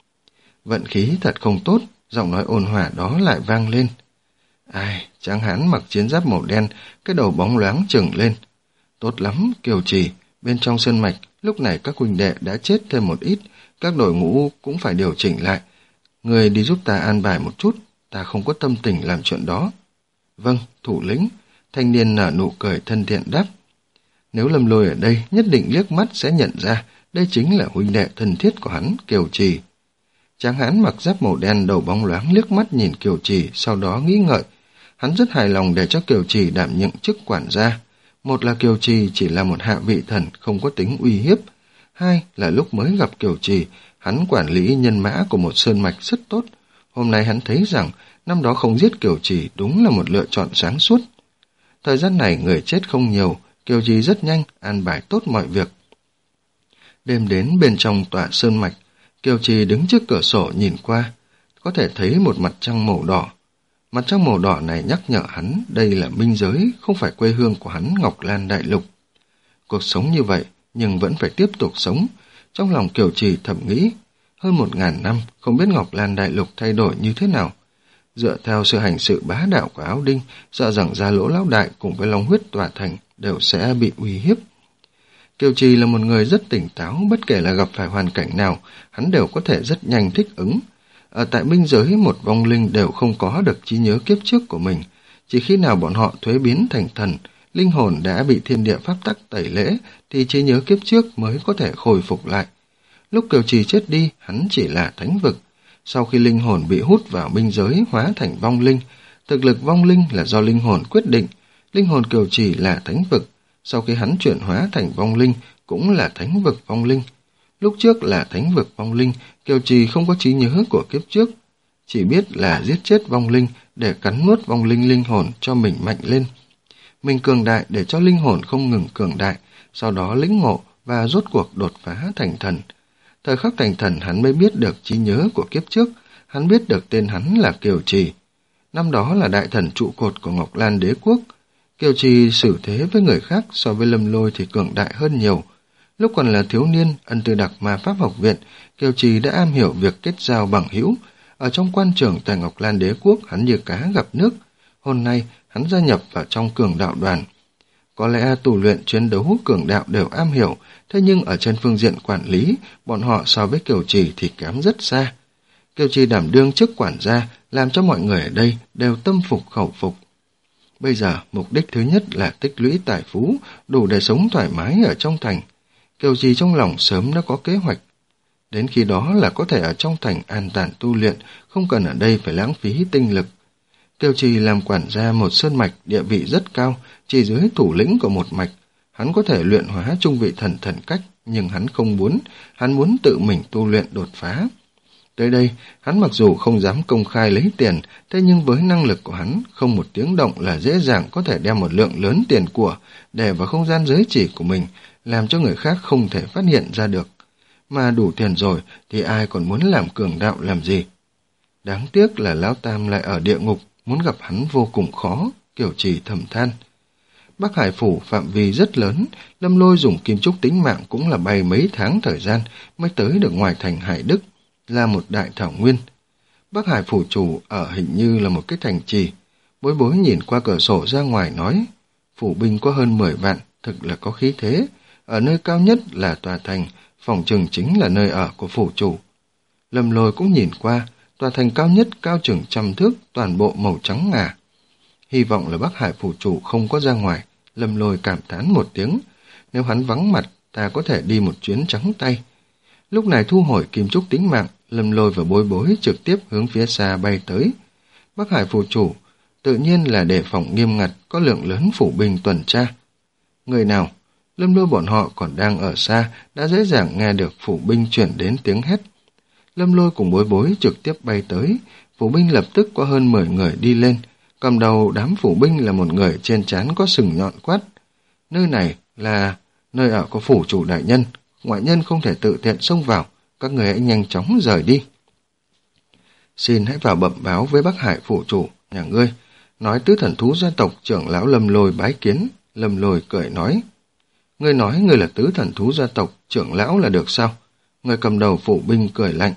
[SPEAKER 1] Vận khí thật không tốt, giọng nói ôn hòa đó lại vang lên. Ai, tráng hán mặc chiến giáp màu đen, cái đầu bóng loáng trừng lên. Tốt lắm, Kiều Trì, bên trong sơn mạch, lúc này các huynh đệ đã chết thêm một ít, các đội ngũ cũng phải điều chỉnh lại. Người đi giúp ta an bài một chút, ta không có tâm tình làm chuyện đó. Vâng, thủ lĩnh, thanh niên nở nụ cười thân thiện đáp. Nếu Lâm Lôi ở đây, nhất định liếc mắt sẽ nhận ra, đây chính là huynh đệ thân thiết của hắn, Kiều Trì. Tráng hán mặc giáp màu đen đầu bóng loáng liếc mắt nhìn Kiều Trì, sau đó nghĩ ngợi. Hắn rất hài lòng để cho Kiều Trì đảm nhận chức quản gia. Một là Kiều Trì chỉ là một hạ vị thần, không có tính uy hiếp. Hai là lúc mới gặp Kiều Trì, hắn quản lý nhân mã của một sơn mạch rất tốt. Hôm nay hắn thấy rằng, năm đó không giết Kiều Trì đúng là một lựa chọn sáng suốt. Thời gian này người chết không nhiều, Kiều Trì rất nhanh, an bài tốt mọi việc. Đêm đến bên trong tòa sơn mạch, Kiều Trì đứng trước cửa sổ nhìn qua, có thể thấy một mặt trăng màu đỏ. Mặt trăng màu đỏ này nhắc nhở hắn đây là minh giới, không phải quê hương của hắn Ngọc Lan Đại Lục. Cuộc sống như vậy, nhưng vẫn phải tiếp tục sống. Trong lòng Kiều Trì thầm nghĩ, hơn một ngàn năm, không biết Ngọc Lan Đại Lục thay đổi như thế nào. Dựa theo sự hành sự bá đạo của Áo Đinh, sợ rằng Gia Lỗ Lão Đại cùng với Long Huyết Tòa Thành đều sẽ bị uy hiếp. Kiều Trì là một người rất tỉnh táo, bất kể là gặp phải hoàn cảnh nào, hắn đều có thể rất nhanh thích ứng. Ở tại minh giới, một vong linh đều không có được trí nhớ kiếp trước của mình. Chỉ khi nào bọn họ thuế biến thành thần, linh hồn đã bị thiên địa pháp tắc tẩy lễ, thì trí nhớ kiếp trước mới có thể khôi phục lại. Lúc Kiều Trì chết đi, hắn chỉ là thánh vực. Sau khi linh hồn bị hút vào minh giới hóa thành vong linh, thực lực vong linh là do linh hồn quyết định. Linh hồn Kiều Trì là thánh vực. Sau khi hắn chuyển hóa thành vong linh, cũng là thánh vực vong linh. Lúc trước là thánh vực vong linh, Kiều Trì không có trí nhớ của kiếp trước. Chỉ biết là giết chết vong linh để cắn nuốt vong linh linh hồn cho mình mạnh lên. Mình cường đại để cho linh hồn không ngừng cường đại, sau đó lĩnh ngộ và rốt cuộc đột phá thành thần. Thời khắc thành thần hắn mới biết được trí nhớ của kiếp trước, hắn biết được tên hắn là Kiều Trì. Năm đó là đại thần trụ cột của Ngọc Lan đế quốc. Kiều Trì xử thế với người khác so với Lâm Lôi thì cường đại hơn nhiều. Lúc còn là thiếu niên, ân tư đặc ma pháp học viện, Kiều Trì đã am hiểu việc kết giao bằng hữu. Ở trong quan trường tại Ngọc Lan đế quốc, hắn như cá gặp nước. Hôm nay, hắn gia nhập vào trong cường đạo đoàn. Có lẽ tu luyện chiến đấu cường đạo đều am hiểu, thế nhưng ở trên phương diện quản lý, bọn họ so với Kiều Trì thì kém rất xa. Kiều Trì đảm đương chức quản gia, làm cho mọi người ở đây đều tâm phục khẩu phục. Bây giờ, mục đích thứ nhất là tích lũy tài phú, đủ để sống thoải mái ở trong thành. Kiều Trì trong lòng sớm đã có kế hoạch. Đến khi đó là có thể ở trong thành an tản tu luyện, không cần ở đây phải lãng phí tinh lực. Kiều Trì làm quản gia một sơn mạch, địa vị rất cao, chỉ dưới thủ lĩnh của một mạch. Hắn có thể luyện hóa trung vị thần thần cách, nhưng hắn không muốn, hắn muốn tự mình tu luyện đột phá. Tới đây, hắn mặc dù không dám công khai lấy tiền, thế nhưng với năng lực của hắn, không một tiếng động là dễ dàng có thể đem một lượng lớn tiền của để vào không gian giới chỉ của mình, làm cho người khác không thể phát hiện ra được. Mà đủ tiền rồi thì ai còn muốn làm cường đạo làm gì? Đáng tiếc là Lão Tam lại ở địa ngục, muốn gặp hắn vô cùng khó, Kiều Trì thầm than. Bắc Hải phủ phạm vi rất lớn, Lâm Lôi dùng kim trúc tính mạng cũng là bay mấy tháng thời gian mới tới được ngoài thành Hải Đức, là một đại thảo nguyên. Bắc Hải phủ chủ ở hình như là một cái thành trì. Bối Bối nhìn qua cửa sổ ra ngoài nói, phủ binh có hơn mười vạn, thực là có khí thế. Ở nơi cao nhất là tòa thành, phòng chừng chính là nơi ở của phủ chủ. Lâm Lôi cũng nhìn qua, tòa thành cao nhất cao chừng trăm thước, toàn bộ màu trắng ngà. Hy vọng là Bắc Hải phủ chủ không có ra ngoài. Lâm Lôi cảm thán một tiếng, nếu hắn vắng mặt, ta có thể đi một chuyến trắng tay. Lúc này thu hồi kim trúc tính mạng, Lâm Lôi và Bối Bối trực tiếp hướng phía xa bay tới. Bắc Hải phủ chủ tự nhiên là đề phòng nghiêm ngặt, có lượng lớn phủ binh tuần tra. Người nào? Lâm Lôi bọn họ còn đang ở xa, đã dễ dàng nghe được phủ binh chuyển đến tiếng hét. Lâm Lôi cùng Bối Bối trực tiếp bay tới, phủ binh lập tức có hơn mười người đi lên. Cầm đầu đám phủ binh là một người trên trán có sừng nhọn quát. Nơi này là nơi ở của phủ chủ đại nhân, ngoại nhân không thể tự tiện xông vào, các người hãy nhanh chóng rời đi. Xin hãy vào bẩm báo với Bắc Hải phủ chủ, nhà ngươi, nói tứ thần thú gia tộc trưởng lão Lâm Lôi bái kiến. Lâm Lôi cười nói, ngươi nói ngươi là tứ thần thú gia tộc trưởng lão là được sao? Người cầm đầu phủ binh cười lạnh.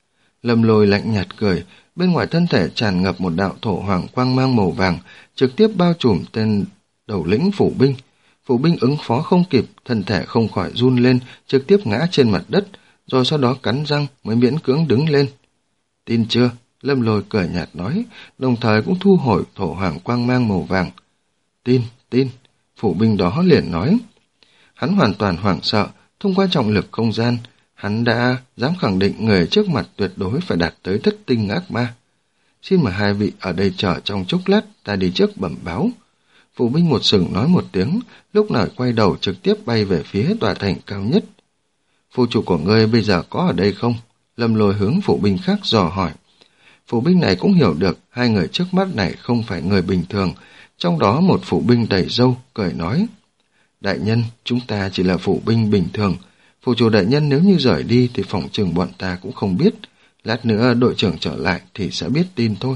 [SPEAKER 1] Lâm Lôi lạnh nhạt cười, bên ngoài thân thể tràn ngập một đạo thổ hoàng quang mang màu vàng, trực tiếp bao trùm tên đầu lĩnh phủ binh. Phủ binh ứng phó không kịp, thân thể không khỏi run lên, trực tiếp ngã trên mặt đất, rồi sau đó cắn răng mới miễn cưỡng đứng lên. Tin chưa? Lâm Lôi cười nhạt nói, đồng thời cũng thu hồi thổ hoàng quang mang màu vàng. Tin, tin, phủ binh đó liền nói. Hắn hoàn toàn hoảng sợ, thông qua trọng lực không gian, hắn đã dám khẳng định người trước mặt tuyệt đối phải đạt tới thất tinh ác ma. Xin mời hai vị ở đây chờ trong chốc lát, ta đi trước bẩm báo. Phủ binh một sừng nói một tiếng, lúc này quay đầu trực tiếp bay về phía tòa thành cao nhất. Phủ chủ của ngươi bây giờ có ở đây không? Lâm Lôi hướng phủ binh khác dò hỏi. Phủ binh này cũng hiểu được hai người trước mắt này không phải người bình thường, trong đó một phủ binh đầy râu, cười nói. Đại nhân, chúng ta chỉ là phủ binh bình thường. Phủ chủ đại nhân nếu như rời đi thì phòng trường bọn ta cũng không biết. Lát nữa đội trưởng trở lại thì sẽ biết tin thôi.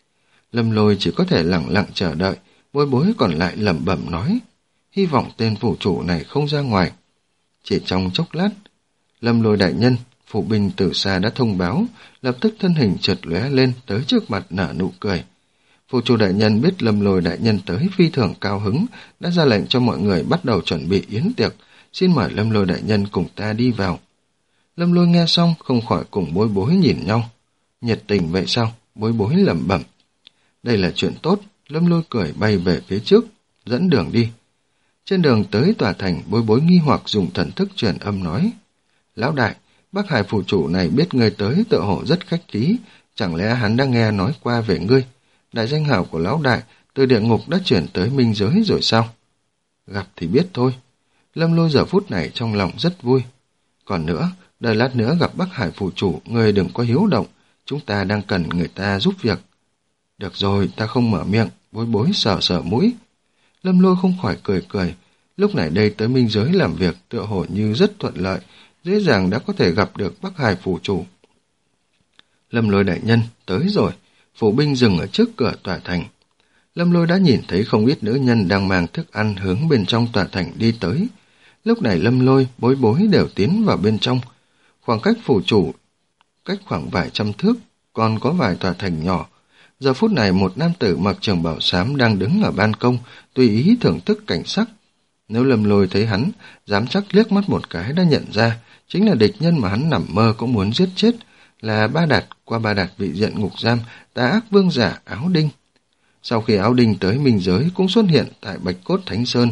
[SPEAKER 1] Lâm Lôi chỉ có thể lặng lặng chờ đợi, Bối Bối còn lại lẩm bẩm nói. Hy vọng tên phủ chủ này không ra ngoài. Chỉ trong chốc lát, Lâm Lôi đại nhân, phủ binh từ xa đã thông báo, lập tức thân hình chợt lóe lên tới trước mặt nở nụ cười. Phủ chủ đại nhân biết Lâm Lôi đại nhân tới phi thường cao hứng, đã ra lệnh cho mọi người bắt đầu chuẩn bị yến tiệc, xin mời Lâm Lôi đại nhân cùng ta đi vào. Lâm Lôi nghe xong không khỏi cùng Bối Bối nhìn nhau. Nhiệt tình vậy sao? Bối Bối lẩm bẩm. Đây là chuyện tốt. Lâm Lôi cười bay về phía trước, dẫn đường đi. Trên đường tới tòa thành, Bối Bối nghi hoặc dùng thần thức truyền âm nói. Lão đại, Bắc Hải phủ chủ này biết ngươi tới tựa hồ rất khách khí, chẳng lẽ hắn đã nghe nói qua về ngươi? Đại danh hào của lão đại từ địa ngục đã chuyển tới minh giới rồi sao? Gặp thì biết thôi. Lâm Lôi giờ phút này trong lòng rất vui. Còn nữa, đợi lát nữa gặp Bắc Hải phủ chủ, ngươi đừng có hiếu động, chúng ta đang cần người ta giúp việc. Được rồi, ta không mở miệng. Bối Bối sờ sờ mũi. Lâm Lôi không khỏi cười cười. Lúc này đây tới minh giới làm việc tựa hồ như rất thuận lợi, dễ dàng đã có thể gặp được Bắc Hải phủ chủ. Lâm Lôi đại nhân, tới rồi. Phủ binh dừng ở trước cửa tòa thành. Lâm Lôi đã nhìn thấy không ít nữ nhân đang mang thức ăn hướng bên trong tòa thành đi tới. Lúc này Lâm Lôi, Bối Bối đều tiến vào bên trong. Khoảng cách phủ chủ, cách khoảng vài trăm thước, còn có vài tòa thành nhỏ. Giờ phút này một nam tử mặc trường bào xám đang đứng ở ban công, tùy ý thưởng thức cảnh sắc. Nếu Lâm Lôi thấy hắn, dám chắc liếc mắt một cái đã nhận ra, chính là địch nhân mà hắn nằm mơ cũng muốn giết chết, là Ba Đạt qua Ba Đạt vị diện ngục giam, tà ác vương giả Áo Đinh. Sau khi Áo Đinh tới Minh Giới cũng xuất hiện tại Bạch Cốt Thánh Sơn.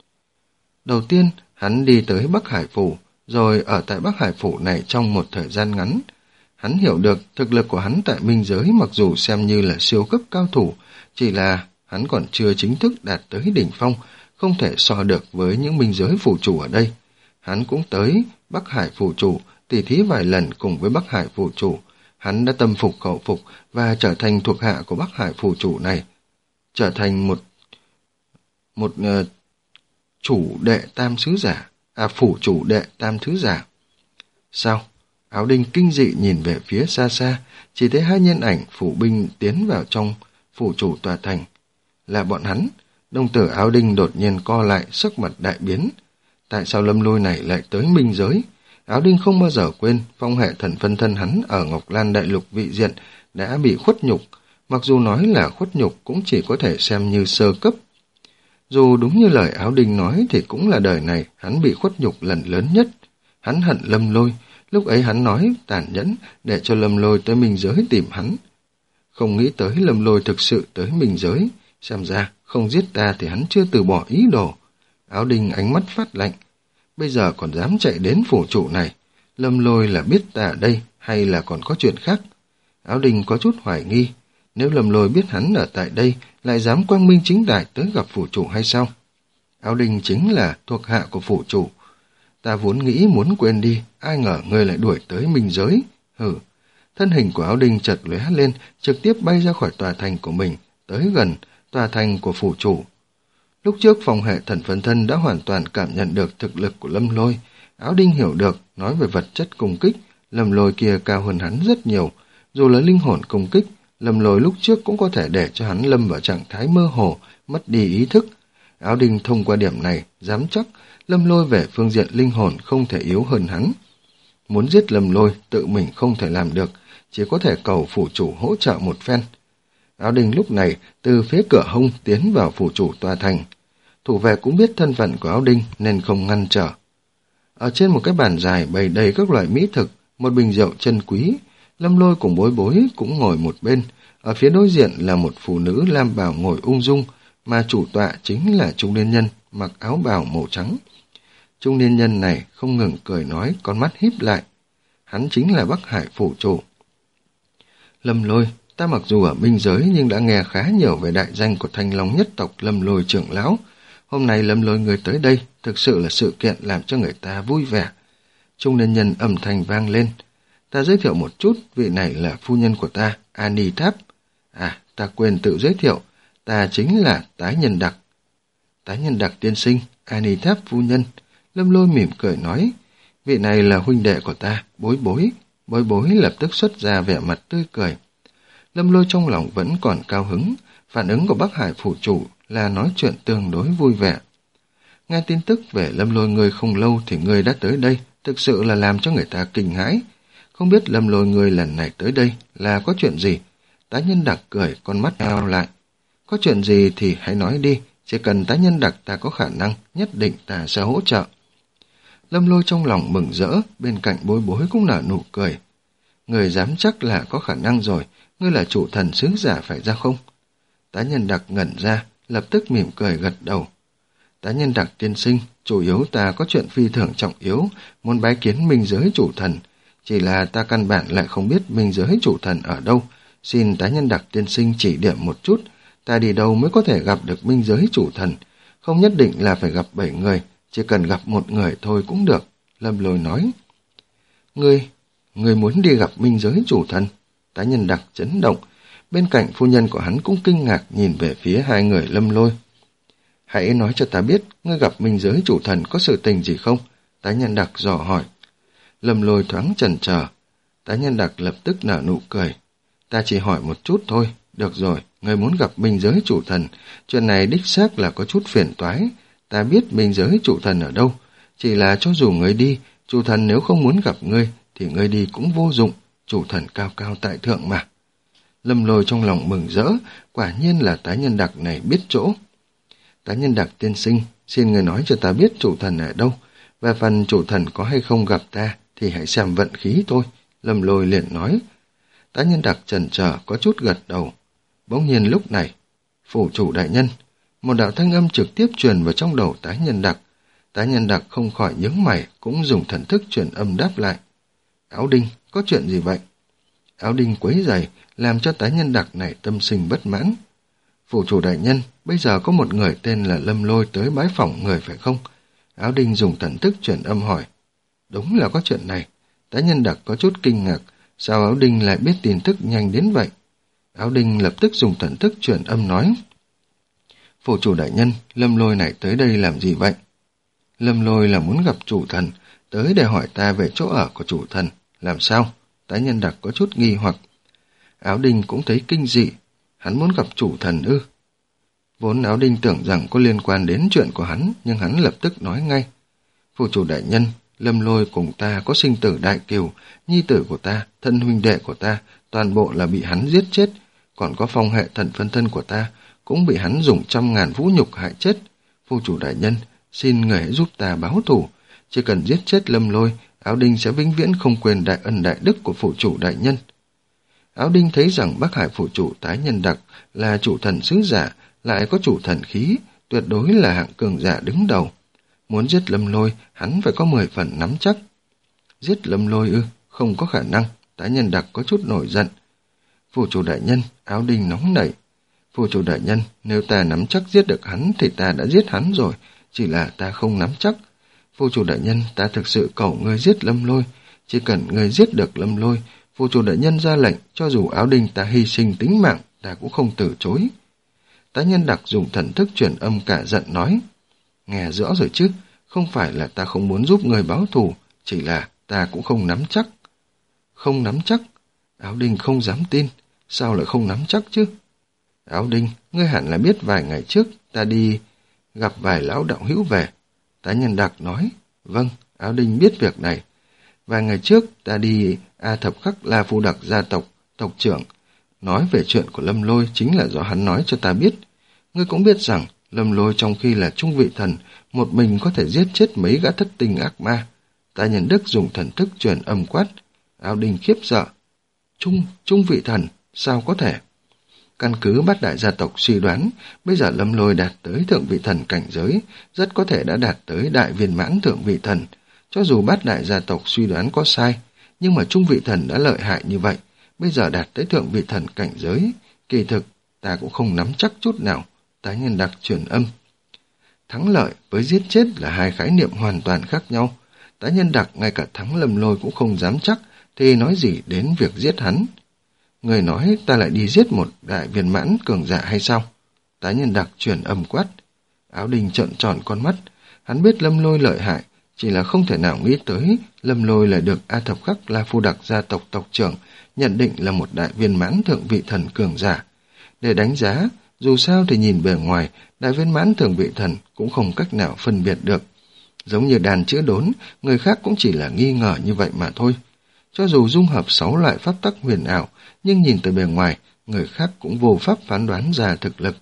[SPEAKER 1] Đầu tiên, hắn đi tới Bắc Hải Phủ, rồi ở tại Bắc Hải Phủ này trong một thời gian ngắn. Hắn hiểu được thực lực của hắn tại Minh Giới mặc dù xem như là siêu cấp cao thủ, chỉ là hắn còn chưa chính thức đạt tới đỉnh phong, không thể so được với những Minh Giới phủ chủ ở đây. Hắn cũng tới Bắc Hải phủ chủ, tỉ thí vài lần cùng với Bắc Hải phủ chủ. Hắn đã tâm phục khẩu phục và trở thành thuộc hạ của Bắc Hải phủ chủ này, trở thành một một uh, chủ đệ tam sứ giả, à phủ chủ đệ tam thứ giả. Sao? Áo Đinh kinh dị nhìn về phía xa xa, chỉ thấy hai nhân ảnh phủ binh tiến vào trong phủ chủ tòa thành. Là bọn hắn. Đồng tử Áo Đinh đột nhiên co lại, sắc mặt đại biến. Tại sao Lâm Lôi này lại tới Minh Giới? Áo Đinh không bao giờ quên phong hệ thần phân thân hắn ở Ngọc Lan Đại Lục vị diện đã bị khuất nhục. Mặc dù nói là khuất nhục cũng chỉ có thể xem như sơ cấp. Dù đúng như lời Áo Đinh nói thì cũng là đời này hắn bị khuất nhục lần lớn nhất. Hắn hận Lâm Lôi. Lúc ấy hắn nói tàn nhẫn để cho Lâm Lôi tới Minh Giới tìm hắn. Không nghĩ tới Lâm Lôi thực sự tới Minh Giới. Xem ra không giết ta thì hắn chưa từ bỏ ý đồ. Áo Đinh ánh mắt phát lạnh. Bây giờ còn dám chạy đến phủ chủ này. Lâm Lôi là biết ta ở đây hay là còn có chuyện khác? Áo Đinh có chút hoài nghi. Nếu Lâm Lôi biết hắn ở tại đây lại dám quang minh chính đại tới gặp phủ chủ hay sao? Áo Đinh chính là thuộc hạ của phủ chủ. Ta vốn nghĩ muốn quên đi, ai ngờ ngươi lại đuổi tới Minh Giới. Hừ. Thân hình của Áo Đinh chợt lóe lên, trực tiếp bay ra khỏi tòa thành của mình, tới gần tòa thành của phủ chủ. Lúc trước phòng hệ thần phân thân đã hoàn toàn cảm nhận được thực lực của Lâm Lôi. Áo Đinh hiểu được, nói về vật chất công kích, Lâm Lôi kia cao hơn hắn rất nhiều. Dù là linh hồn công kích, Lâm Lôi lúc trước cũng có thể để cho hắn lâm vào trạng thái mơ hồ, mất đi ý thức. Áo Đinh thông qua điểm này, dám chắc Lâm Lôi về phương diện linh hồn không thể yếu hơn hắn. Muốn giết Lâm Lôi, tự mình không thể làm được, chỉ có thể cầu phủ chủ hỗ trợ một phen. Áo Đinh lúc này từ phía cửa hông tiến vào phủ chủ tòa thành. Thủ vệ cũng biết thân phận của Áo Đinh nên không ngăn trở. Ở trên một cái bàn dài bày đầy các loại mỹ thực, một bình rượu chân quý, Lâm Lôi cùng Bối Bối cũng ngồi một bên. Ở phía đối diện là một phụ nữ lam bào ngồi ung dung, mà chủ tọa chính là trung niên nhân mặc áo bào màu trắng. Trung niên nhân này không ngừng cười nói, con mắt híp lại. Hắn chính là Bắc Hải phủ chủ. Lâm Lôi, ta mặc dù ở Minh Giới nhưng đã nghe khá nhiều về đại danh của Thanh Long nhất tộc Lâm Lôi trưởng lão. Hôm nay Lâm Lôi người tới đây thực sự là sự kiện làm cho người ta vui vẻ. Trung niên nhân âm thanh vang lên. Ta giới thiệu một chút, vị này là phu nhân của ta, Ani Tháp. À, ta quên tự giới thiệu, ta chính là Tái Nhân Đặc. Tái Nhân Đặc tiên sinh, Ani Tháp phu nhân. Lâm Lôi mỉm cười nói, vị này là huynh đệ của ta, Bối Bối. Bối Bối lập tức xuất ra vẻ mặt tươi cười. Lâm Lôi trong lòng vẫn còn cao hứng, phản ứng của Bắc Hải phủ chủ là nói chuyện tương đối vui vẻ. Nghe tin tức về Lâm Lôi người không lâu thì người đã tới đây, thực sự là làm cho người ta kinh hãi. Không biết Lâm Lôi người lần này tới đây là có chuyện gì? Tái Nhân Đặc cười, con mắt nheo lại. Có chuyện gì thì hãy nói đi, chỉ cần Tái Nhân Đặc ta có khả năng, nhất định ta sẽ hỗ trợ. Lâm Lôi trong lòng mừng rỡ, bên cạnh Bối Bối cũng nở nụ cười. Người dám chắc là có khả năng rồi, ngươi là chủ thần sứ giả phải ra không? Tái Nhân Đặc ngẩn ra, lập tức mỉm cười gật đầu. Tái Nhân Đặc tiên sinh, chủ yếu ta có chuyện phi thường trọng yếu, muốn bái kiến Minh Giới chủ thần. Chỉ là ta căn bản lại không biết Minh Giới chủ thần ở đâu. Xin Tái Nhân Đặc tiên sinh chỉ điểm một chút, ta đi đâu mới có thể gặp được Minh Giới chủ thần. Không nhất định là phải gặp bảy người, chỉ cần gặp một người thôi cũng được. Lâm Lôi nói. Ngươi, ngươi muốn đi gặp Minh Giới chủ thần? Tái Nhân Đặc chấn động. Bên cạnh phu nhân của hắn cũng kinh ngạc nhìn về phía hai người Lâm Lôi. Hãy nói cho ta biết, ngươi gặp Minh Giới chủ thần có sự tình gì không? Tái Nhân Đặc dò hỏi. Lâm Lôi thoáng chần chờ. Tá Nhân Đặc lập tức nở nụ cười. Ta chỉ hỏi một chút thôi. Được rồi, ngươi muốn gặp minh giới chủ thần. Chuyện này đích xác là có chút phiền toái. Ta biết minh giới chủ thần ở đâu. Chỉ là cho dù ngươi đi, chủ thần nếu không muốn gặp ngươi, thì ngươi đi cũng vô dụng. Chủ thần cao cao tại thượng mà. Lâm Lôi trong lòng mừng rỡ, quả nhiên là Tá Nhân Đặc này biết chỗ. Tá Nhân Đặc tiên sinh, xin người nói cho ta biết chủ thần ở đâu. Về phần chủ thần có hay không gặp ta, thì hãy xem vận khí thôi. Lâm Lôi liền nói. Tá Nhân Đặc chần chờ có chút gật đầu. Bỗng nhiên lúc này, phủ chủ đại nhân, một đạo thanh âm trực tiếp truyền vào trong đầu Tá Nhân Đặc. Tá Nhân Đặc không khỏi nhướng mày, cũng dùng thần thức truyền âm đáp lại. Áo Đinh, có chuyện gì vậy? Áo Đinh quấy rầy, làm cho Tá Nhân Đặc này tâm sinh bất mãn. Phủ chủ đại nhân, bây giờ có một người tên là Lâm Lôi tới bái phỏng người phải không? Áo Đinh dùng thần thức truyền âm hỏi. Đúng là có chuyện này. Tá Nhân Đặc có chút kinh ngạc, sao Áo Đinh lại biết tin tức nhanh đến vậy? Áo Đinh lập tức dùng thần thức truyền âm nói. Phủ chủ đại nhân, Lâm Lôi này tới đây làm gì vậy? Lâm Lôi là muốn gặp chủ thần, tới để hỏi ta về chỗ ở của chủ thần. Làm sao? Tá Nhân Đặc có chút nghi hoặc. Áo Đinh cũng thấy kinh dị. Hắn muốn gặp chủ thần ư? Vốn Áo Đinh tưởng rằng có liên quan đến chuyện của hắn, nhưng hắn lập tức nói ngay. Phủ chủ đại nhân, Lâm Lôi cùng ta có sinh tử đại kiều, nhi tử của ta, thân huynh đệ của ta, toàn bộ là bị hắn giết chết, còn có phong hệ thần phân thân của ta, cũng bị hắn dùng trăm ngàn vũ nhục hại chết. Phủ chủ đại nhân, xin người hãy giúp ta báo thù, chỉ cần giết chết Lâm Lôi, Áo Đinh sẽ vĩnh viễn không quên đại ân đại đức của phủ chủ đại nhân. Áo Đinh thấy rằng Bắc Hải phủ chủ Tá Nhân Đặc là chủ thần sứ giả, lại có chủ thần khí, tuyệt đối là hạng cường giả đứng đầu. Muốn giết Lâm Lôi, hắn phải có mười phần nắm chắc. Giết Lâm Lôi ư? Không có khả năng. Tá Nhân Đặc có chút nổi giận. Phủ chủ đại nhân, Áo Đinh nóng nảy. Phủ chủ đại nhân, nếu ta nắm chắc giết được hắn thì ta đã giết hắn rồi, chỉ là ta không nắm chắc. Phủ chủ đại nhân, ta thực sự cầu ngươi giết Lâm Lôi, chỉ cần ngươi giết được Lâm Lôi, phủ chủ đại nhân ra lệnh, cho dù Áo Đinh ta hy sinh tính mạng, ta cũng không từ chối. Tá Nhân Đặc dùng thần thức truyền âm cả giận nói. Nghe rõ rồi chứ, không phải là ta không muốn giúp người báo thù, chỉ là ta cũng không nắm chắc. Không nắm chắc? Áo Đinh không dám tin, sao lại không nắm chắc chứ? Áo Đinh, ngươi hẳn là biết vài ngày trước ta đi gặp vài lão đạo hữu về. Tá Nhân Đặc nói. Vâng, Áo Đinh biết việc này. Vài ngày trước ta đi A Thập Khắc La Phu Đặc gia tộc, tộc trưởng, nói về chuyện của Lâm Lôi chính là do hắn nói cho ta biết. Ngươi cũng biết rằng Lâm Lôi trong khi là trung vị thần, một mình có thể giết chết mấy gã thất tinh ác ma. Tá Nhân Đức dùng thần thức truyền âm quát. Áo Đinh khiếp sợ. Trung, trung vị thần, sao có thể? Căn cứ Bát Đại gia tộc suy đoán, bây giờ Lâm Lôi đạt tới thượng vị thần cảnh giới, rất có thể đã đạt tới đại viên mãn thượng vị thần. Cho dù Bát Đại gia tộc suy đoán có sai, nhưng mà trung vị thần đã lợi hại như vậy, bây giờ đạt tới thượng vị thần cảnh giới, kỳ thực ta cũng không nắm chắc chút nào. Tá Nhân Đặc truyền âm. Thắng lợi với giết chết là hai khái niệm hoàn toàn khác nhau. Tá Nhân Đặc ngay cả thắng Lâm Lôi cũng không dám chắc, thì nói gì đến việc giết hắn. Người nói ta lại đi giết một đại viên mãn cường giả hay sao? Tá Nhân Đặc truyền âm quát. Áo Đinh trợn tròn con mắt, hắn biết Lâm Lôi lợi hại, chỉ là không thể nào nghĩ tới Lâm Lôi lại được A Thập Khắc La Phu Đặc gia tộc tộc trưởng nhận định là một đại viên mãn thượng vị thần cường giả. Để đánh giá, dù sao thì nhìn bề ngoài, đại viên mãn thượng vị thần cũng không cách nào phân biệt được. Giống như đàn chữa đốn, người khác cũng chỉ là nghi ngờ như vậy mà thôi. Cho dù dung hợp sáu loại pháp tắc huyền ảo, nhưng nhìn từ bề ngoài, người khác cũng vô pháp phán đoán ra thực lực.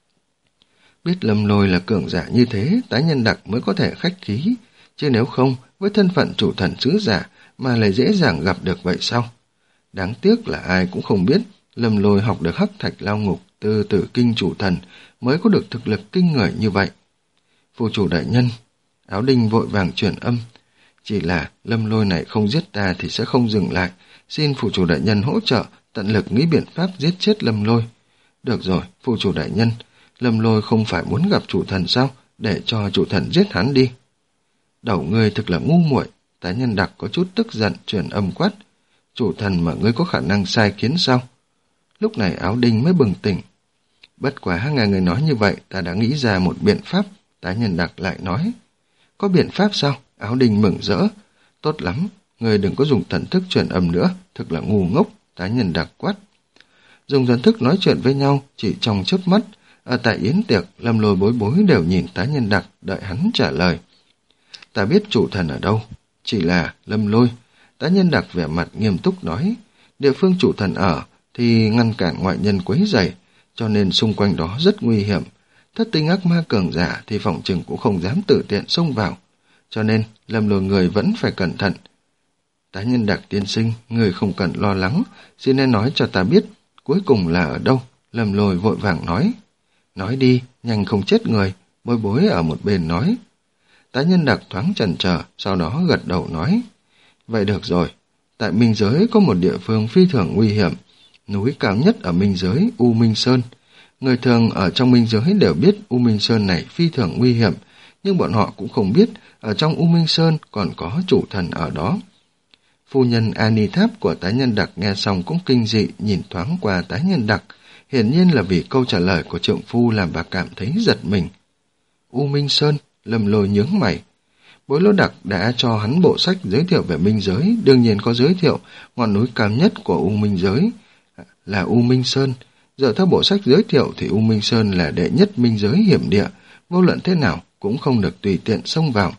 [SPEAKER 1] Biết Lâm Lôi là cường giả như thế, Tá Nhân Đặc mới có thể khách khí, chứ nếu không, với thân phận chủ thần sứ giả mà lại dễ dàng gặp được vậy sao? Đáng tiếc là ai cũng không biết, Lâm Lôi học được Hắc Thạch Lao Ngục từ Tử Kinh chủ thần mới có được thực lực kinh người như vậy. Phủ chủ đại nhân, Áo Đinh vội vàng truyền âm. Chỉ là Lâm Lôi này không giết ta thì sẽ không dừng lại, xin phủ chủ đại nhân hỗ trợ, tận lực nghĩ biện pháp giết chết Lâm Lôi. Được rồi, phủ chủ đại nhân, Lâm Lôi không phải muốn gặp chủ thần sao? Để cho chủ thần giết hắn đi. Đầu ngươi thực là ngu muội. Tá Nhân Đặc có chút tức giận truyền âm quát. Chủ thần mà ngươi có khả năng sai khiến sao? Lúc này Áo Đinh mới bừng tỉnh. Bất quá nghe người nói như vậy, ta đã nghĩ ra một biện pháp. Tá Nhân Đặc lại nói. Có biện pháp sao? Áo Đinh mừng rỡ. Tốt lắm, người đừng có dùng thần thức truyền âm nữa, thực là ngu ngốc, Tá Nhân Đặc quát. Dùng thần thức nói chuyện với nhau chỉ trong chớp mắt. Ở tại yến tiệc, Lâm Lôi Bối Bối đều nhìn Tá Nhân Đặc đợi hắn trả lời. Ta biết chủ thần ở đâu, chỉ là Lâm Lôi. Tá Nhân Đặc vẻ mặt nghiêm túc nói, địa phương chủ thần ở thì ngăn cản ngoại nhân quấy rầy, cho nên xung quanh đó rất nguy hiểm. Thất tinh ác ma cường giả thì phòng chừng cũng không dám tự tiện xông vào, cho nên Lâm Lôi người vẫn phải cẩn thận. Tá Nhân Đặc tiên sinh, người không cần lo lắng, xin nên nói cho ta biết cuối cùng là ở đâu. Lâm Lôi vội vàng nói. Nói đi, nhanh không chết người, Bối Bối ở một bên nói. Tá Nhân Đặc thoáng chần chờ, sau đó gật đầu nói. Vậy được rồi, tại Minh Giới có một địa phương phi thường nguy hiểm, núi cao nhất ở Minh Giới, U Minh Sơn. Người thường ở trong Minh Giới đều biết U Minh Sơn này phi thường nguy hiểm, nhưng bọn họ cũng không biết ở trong U Minh Sơn còn có chủ thần ở đó. Phu nhân Ani Tháp của Tá Nhân Đặc nghe xong cũng kinh dị nhìn thoáng qua Tá Nhân Đặc, hiển nhiên là vì câu trả lời của trượng phu làm bà cảm thấy giật mình. U Minh Sơn, Lâm Lôi nhướng mày. Bối Lỗ Đặc đã cho hắn bộ sách giới thiệu về Minh Giới, đương nhiên có giới thiệu ngọn núi cao nhất của U Minh Giới là U Minh Sơn. Dựa theo bộ sách giới thiệu thì U Minh Sơn là đệ nhất Minh Giới hiểm địa, vô luận thế nào cũng không được tùy tiện xông vào.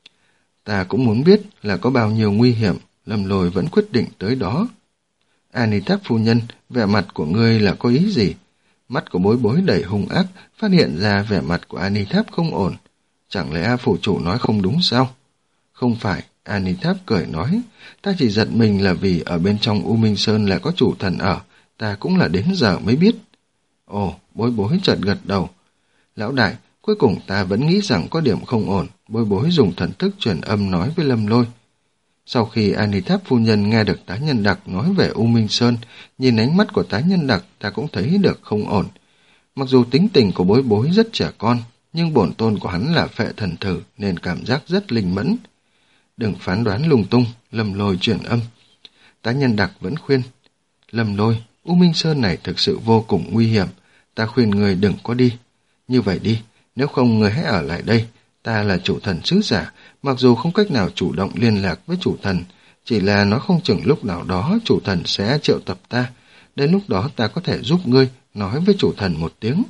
[SPEAKER 1] Ta cũng muốn biết là có bao nhiêu nguy hiểm, Lâm Lôi vẫn quyết định tới đó. Ani Tháp phu nhân, vẻ mặt của ngươi là có ý gì? Mắt của Bối Bối đầy hung ác, phát hiện ra vẻ mặt của Ani Tháp không ổn. Chẳng lẽ phủ chủ nói không đúng sao? Không phải, Ani Tháp cười nói, ta chỉ giật mình là vì ở bên trong U Minh Sơn lại có chủ thần ở, ta cũng là đến giờ mới biết. Ồ, Bối Bối chợt gật đầu. Lão đại, cuối cùng ta vẫn nghĩ rằng có điểm không ổn. Bối Bối dùng thần thức truyền âm nói với Lâm Lôi. Sau khi Ani Tháp phu nhân nghe được Tá Nhân Đặc nói về U Minh Sơn, nhìn ánh mắt của Tá Nhân Đặc ta cũng thấy được không ổn. Mặc dù tính tình của Bối Bối rất trẻ con, nhưng bổn tôn của hắn là phệ thần thử nên cảm giác rất linh mẫn. Đừng phán đoán lung tung, Lâm Lôi truyền âm. Tá Nhân Đặc vẫn khuyên. Lâm Lôi, U Minh Sơn này thực sự vô cùng nguy hiểm, ta khuyên người đừng có đi. Như vậy đi, nếu không người hãy ở lại đây. Ta là chủ thần sứ giả, mặc dù không cách nào chủ động liên lạc với chủ thần, chỉ là nó không chừng lúc nào đó chủ thần sẽ triệu tập ta. Đến lúc đó ta có thể giúp ngươi nói với chủ thần một tiếng.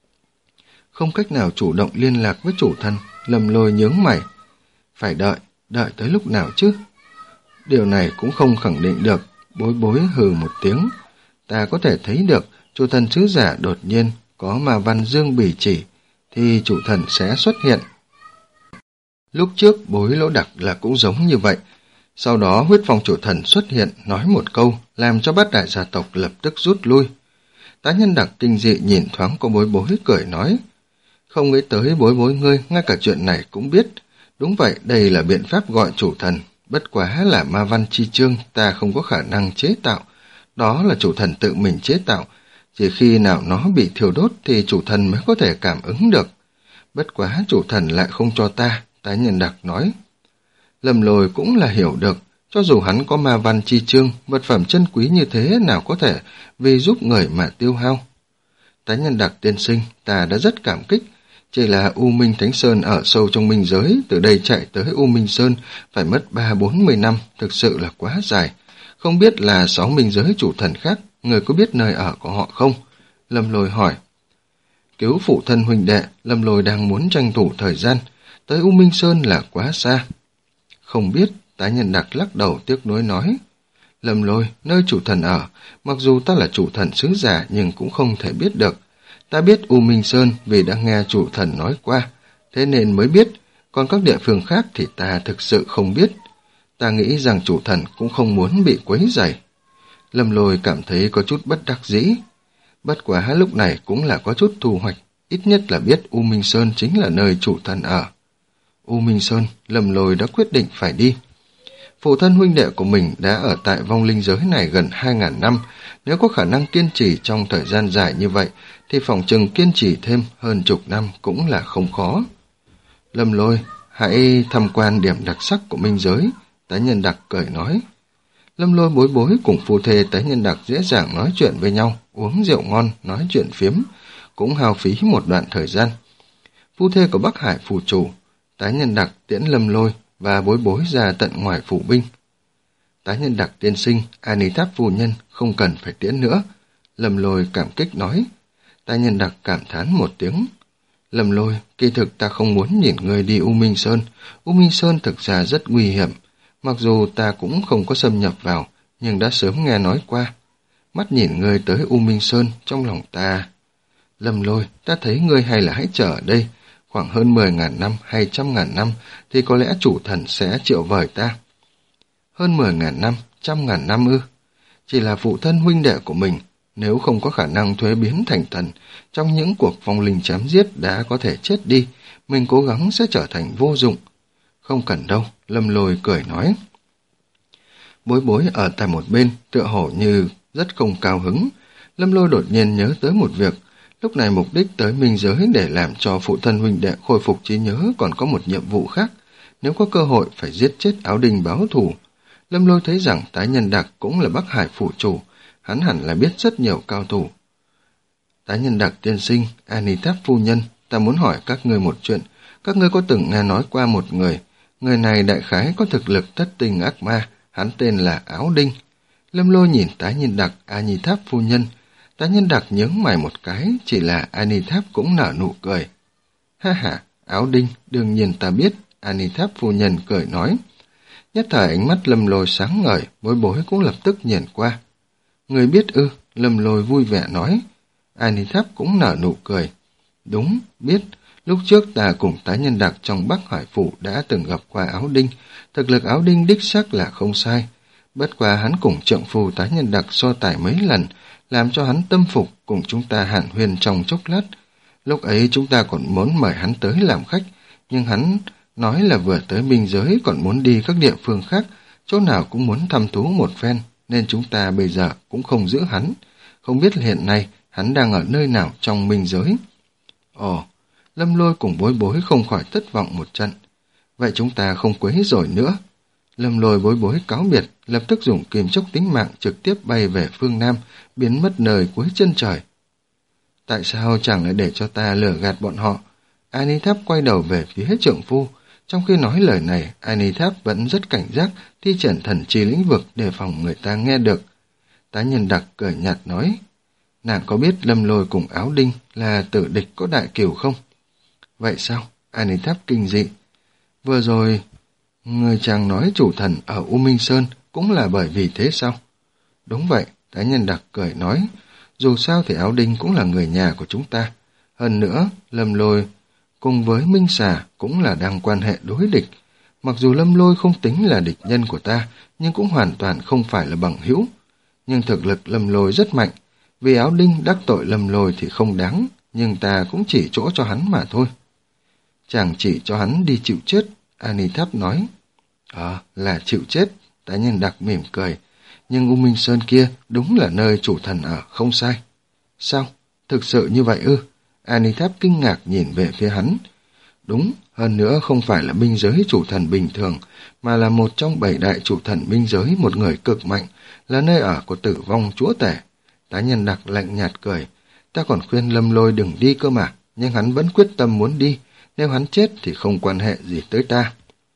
[SPEAKER 1] Không cách nào chủ động liên lạc với chủ thần, Lâm Lôi nhướng mày. Phải đợi, đợi tới lúc nào chứ? Điều này cũng không khẳng định được, Bối Bối hừ một tiếng. Ta có thể thấy được chủ thần sứ giả đột nhiên có mà văn dương bỉ chỉ, thì chủ thần sẽ xuất hiện. Lúc trước Bối Lỗ Đặc là cũng giống như vậy. Sau đó huyết phong chủ thần xuất hiện nói một câu, làm cho bát đại gia tộc lập tức rút lui. Tá Nhân Đặc kinh dị nhìn thoáng qua Bối Bối cười nói. Không nghĩ tới Bối Bối ngươi, ngay cả chuyện này cũng biết. Đúng vậy, đây là biện pháp gọi chủ thần. Bất quá là ma văn chi chương, ta không có khả năng chế tạo. Đó là chủ thần tự mình chế tạo. Chỉ khi nào nó bị thiêu đốt thì chủ thần mới có thể cảm ứng được. Bất quá chủ thần lại không cho ta, Tá Nhân Đặc nói. Lâm Lôi cũng là hiểu được, cho dù hắn có ma văn chi chương, vật phẩm chân quý như thế nào có thể vì giúp người mà tiêu hao. Tá Nhân Đặc tiên sinh, ta đã rất cảm kích, chỉ là U Minh Thánh Sơn ở sâu trong Minh Giới, từ đây chạy tới U Minh Sơn phải mất ba bốn mươi năm, thực sự là quá dài. Không biết là sáu Minh Giới chủ thần khác, người có biết nơi ở của họ không? Lâm Lôi hỏi. Cứu phụ thân huynh đệ, Lâm Lôi đang muốn tranh thủ thời gian, tới U Minh Sơn là quá xa. Không biết, Tá Nhân Đặc lắc đầu tiếc nuối nói. Lâm Lôi, nơi chủ thần ở, mặc dù ta là chủ thần sứ giả nhưng cũng không thể biết được. Ta biết U Minh Sơn vì đã nghe chủ thần nói qua, thế nên mới biết, còn các địa phương khác thì ta thực sự không biết. Ta nghĩ rằng chủ thần cũng không muốn bị quấy rầy. Lâm Lôi cảm thấy có chút bất đắc dĩ. Bất quá lúc này cũng là có chút thu hoạch, ít nhất là biết U Minh Sơn chính là nơi chủ thần ở. U Minh Sơn, Lâm Lôi đã quyết định phải đi. Phụ thân huynh đệ của mình đã ở tại vong linh giới này gần hai ngàn năm, nếu có khả năng kiên trì trong thời gian dài như vậy, thì phòng chừng kiên trì thêm hơn chục năm cũng là không khó. Lâm Lôi, hãy tham quan điểm đặc sắc của Minh Giới, Tá Nhân Đặc cười nói. Lâm Lôi Bối Bối cùng phu thê Tá Nhân Đặc dễ dàng nói chuyện với nhau, uống rượu ngon, nói chuyện phiếm, cũng hao phí một đoạn thời gian. Phu thê của Bắc Hải phủ chủ, Tá Nhân Đặc tiễn Lâm Lôi và Bối Bối ra tận ngoài phủ binh. Tá Nhân Đặc tiên sinh, Ani Tháp phu nhân, không cần phải tiễn nữa. Lâm Lôi cảm kích nói. Tá Nhân Đặc cảm thán một tiếng. Lâm Lôi, kỳ thực ta không muốn nhìn người đi U Minh Sơn. U Minh Sơn thực ra rất nguy hiểm. Mặc dù ta cũng không có xâm nhập vào, nhưng đã sớm nghe nói qua. Mắt nhìn người tới U Minh Sơn, trong lòng ta... Lâm Lôi, ta thấy ngươi hay là hãy chờ ở đây. Khoảng hơn mười ngàn năm hay trăm ngàn năm thì có lẽ chủ thần sẽ triệu vời ta. Hơn mười ngàn năm, trăm ngàn năm ư? Chỉ là phụ thân huynh đệ của mình, nếu không có khả năng thuế biến thành thần, trong những cuộc vong linh chém giết đã có thể chết đi, mình cố gắng sẽ trở thành vô dụng. Không cần đâu, Lâm Lôi cười nói. Bối bối ở tại một bên, tựa hồ như rất không cao hứng. Lâm Lôi đột nhiên nhớ tới một việc. Lúc này mục đích tới minh giới để làm cho phụ thân huynh đệ khôi phục trí nhớ còn có một nhiệm vụ khác. Nếu có cơ hội phải giết chết Áo Đinh báo thù. Lâm Lôi thấy rằng Tá Nhân Đặc cũng là Bắc Hải phủ chủ. Hắn hẳn là biết rất nhiều cao thủ. Tá Nhân Đặc tiên sinh, Ani Tháp phu nhân, ta muốn hỏi các ngươi một chuyện. Các ngươi có từng nghe nói qua một người. Người này đại khái có thực lực thất tinh ác ma. Hắn tên là Áo Đinh. Lâm Lôi nhìn Tá Nhân Đặc, Ani Tháp phu nhân. Tá Nhân Đặc nhướng mày một cái, chỉ là Ani Tháp cũng nở nụ cười. Ha ha, Áo Đinh, đương nhiên ta biết, Ani Tháp phu nhân cười nói. Nhất thời ánh mắt Lâm Lôi sáng ngời, Bối Bối cũng lập tức nhìn qua. Người biết ư, Lâm Lôi vui vẻ nói. Ani Tháp cũng nở nụ cười. Đúng, biết, lúc trước ta cùng Tá Nhân Đặc trong Bắc Hải phủ đã từng gặp qua Áo Đinh, thực lực Áo Đinh đích xác là không sai. Bất quá hắn cùng trượng phu Tá Nhân Đặc so tài mấy lần, làm cho hắn tâm phục cùng chúng ta hàn huyên trong chốc lát. Lúc ấy chúng ta còn muốn mời hắn tới làm khách, nhưng hắn nói là vừa tới biên giới còn muốn đi các địa phương khác, chỗ nào cũng muốn thăm thú một phen, nên chúng ta bây giờ cũng không giữ hắn. Không biết hiện nay hắn đang ở nơi nào trong biên giới. Ồ, Lâm Lôi cùng Bối Bối không khỏi thất vọng một trận. Vậy chúng ta không quấy rồi nữa. Lâm Lôi Bối Bối cáo biệt, lập tức dùng kim chốc tính mạng trực tiếp bay về phương Nam, biến mất nơi cuối chân trời. Tại sao chẳng lại để cho ta lừa gạt bọn họ? Ani Tháp quay đầu về phía trượng phu. Trong khi nói lời này, Ani Tháp vẫn rất cảnh giác, thi triển thần trì lĩnh vực để phòng người ta nghe được. Tá Nhân Đặc cười nhạt nói, nàng có biết Lâm Lôi cùng Áo Đinh là tử địch có đại kiều không? Vậy sao? Ani Tháp kinh dị. Vừa rồi, người chàng nói chủ thần ở U Minh Sơn cũng là bởi vì thế sao? Đúng vậy, Tá Nhân Đặc cười nói, dù sao thì Áo Đinh cũng là người nhà của chúng ta. Hơn nữa, Lâm Lôi cùng với Minh Xà cũng là đang quan hệ đối địch. Mặc dù Lâm Lôi không tính là địch nhân của ta, nhưng cũng hoàn toàn không phải là bằng hữu. Nhưng thực lực Lâm Lôi rất mạnh, vì Áo Đinh đắc tội Lâm Lôi thì không đáng, nhưng ta cũng chỉ chỗ cho hắn mà thôi. Chàng chỉ cho hắn đi chịu chết, Ani Tháp nói. Ờ, là chịu chết, Tá Nhân Đặc mỉm cười. Nhưng U Minh Sơn kia đúng là nơi chủ thần ở, không sai. Sao? Thực sự như vậy ư? Ani Tháp kinh ngạc nhìn về phía hắn. Đúng, hơn nữa không phải là binh giới chủ thần bình thường, mà là một trong bảy đại chủ thần binh giới, một người cực mạnh, là nơi ở của tử vong chúa tể. Tá Nhân Đặc lạnh nhạt cười. Ta còn khuyên Lâm Lôi đừng đi cơ mà, nhưng hắn vẫn quyết tâm muốn đi. Nếu hắn chết thì không quan hệ gì tới ta.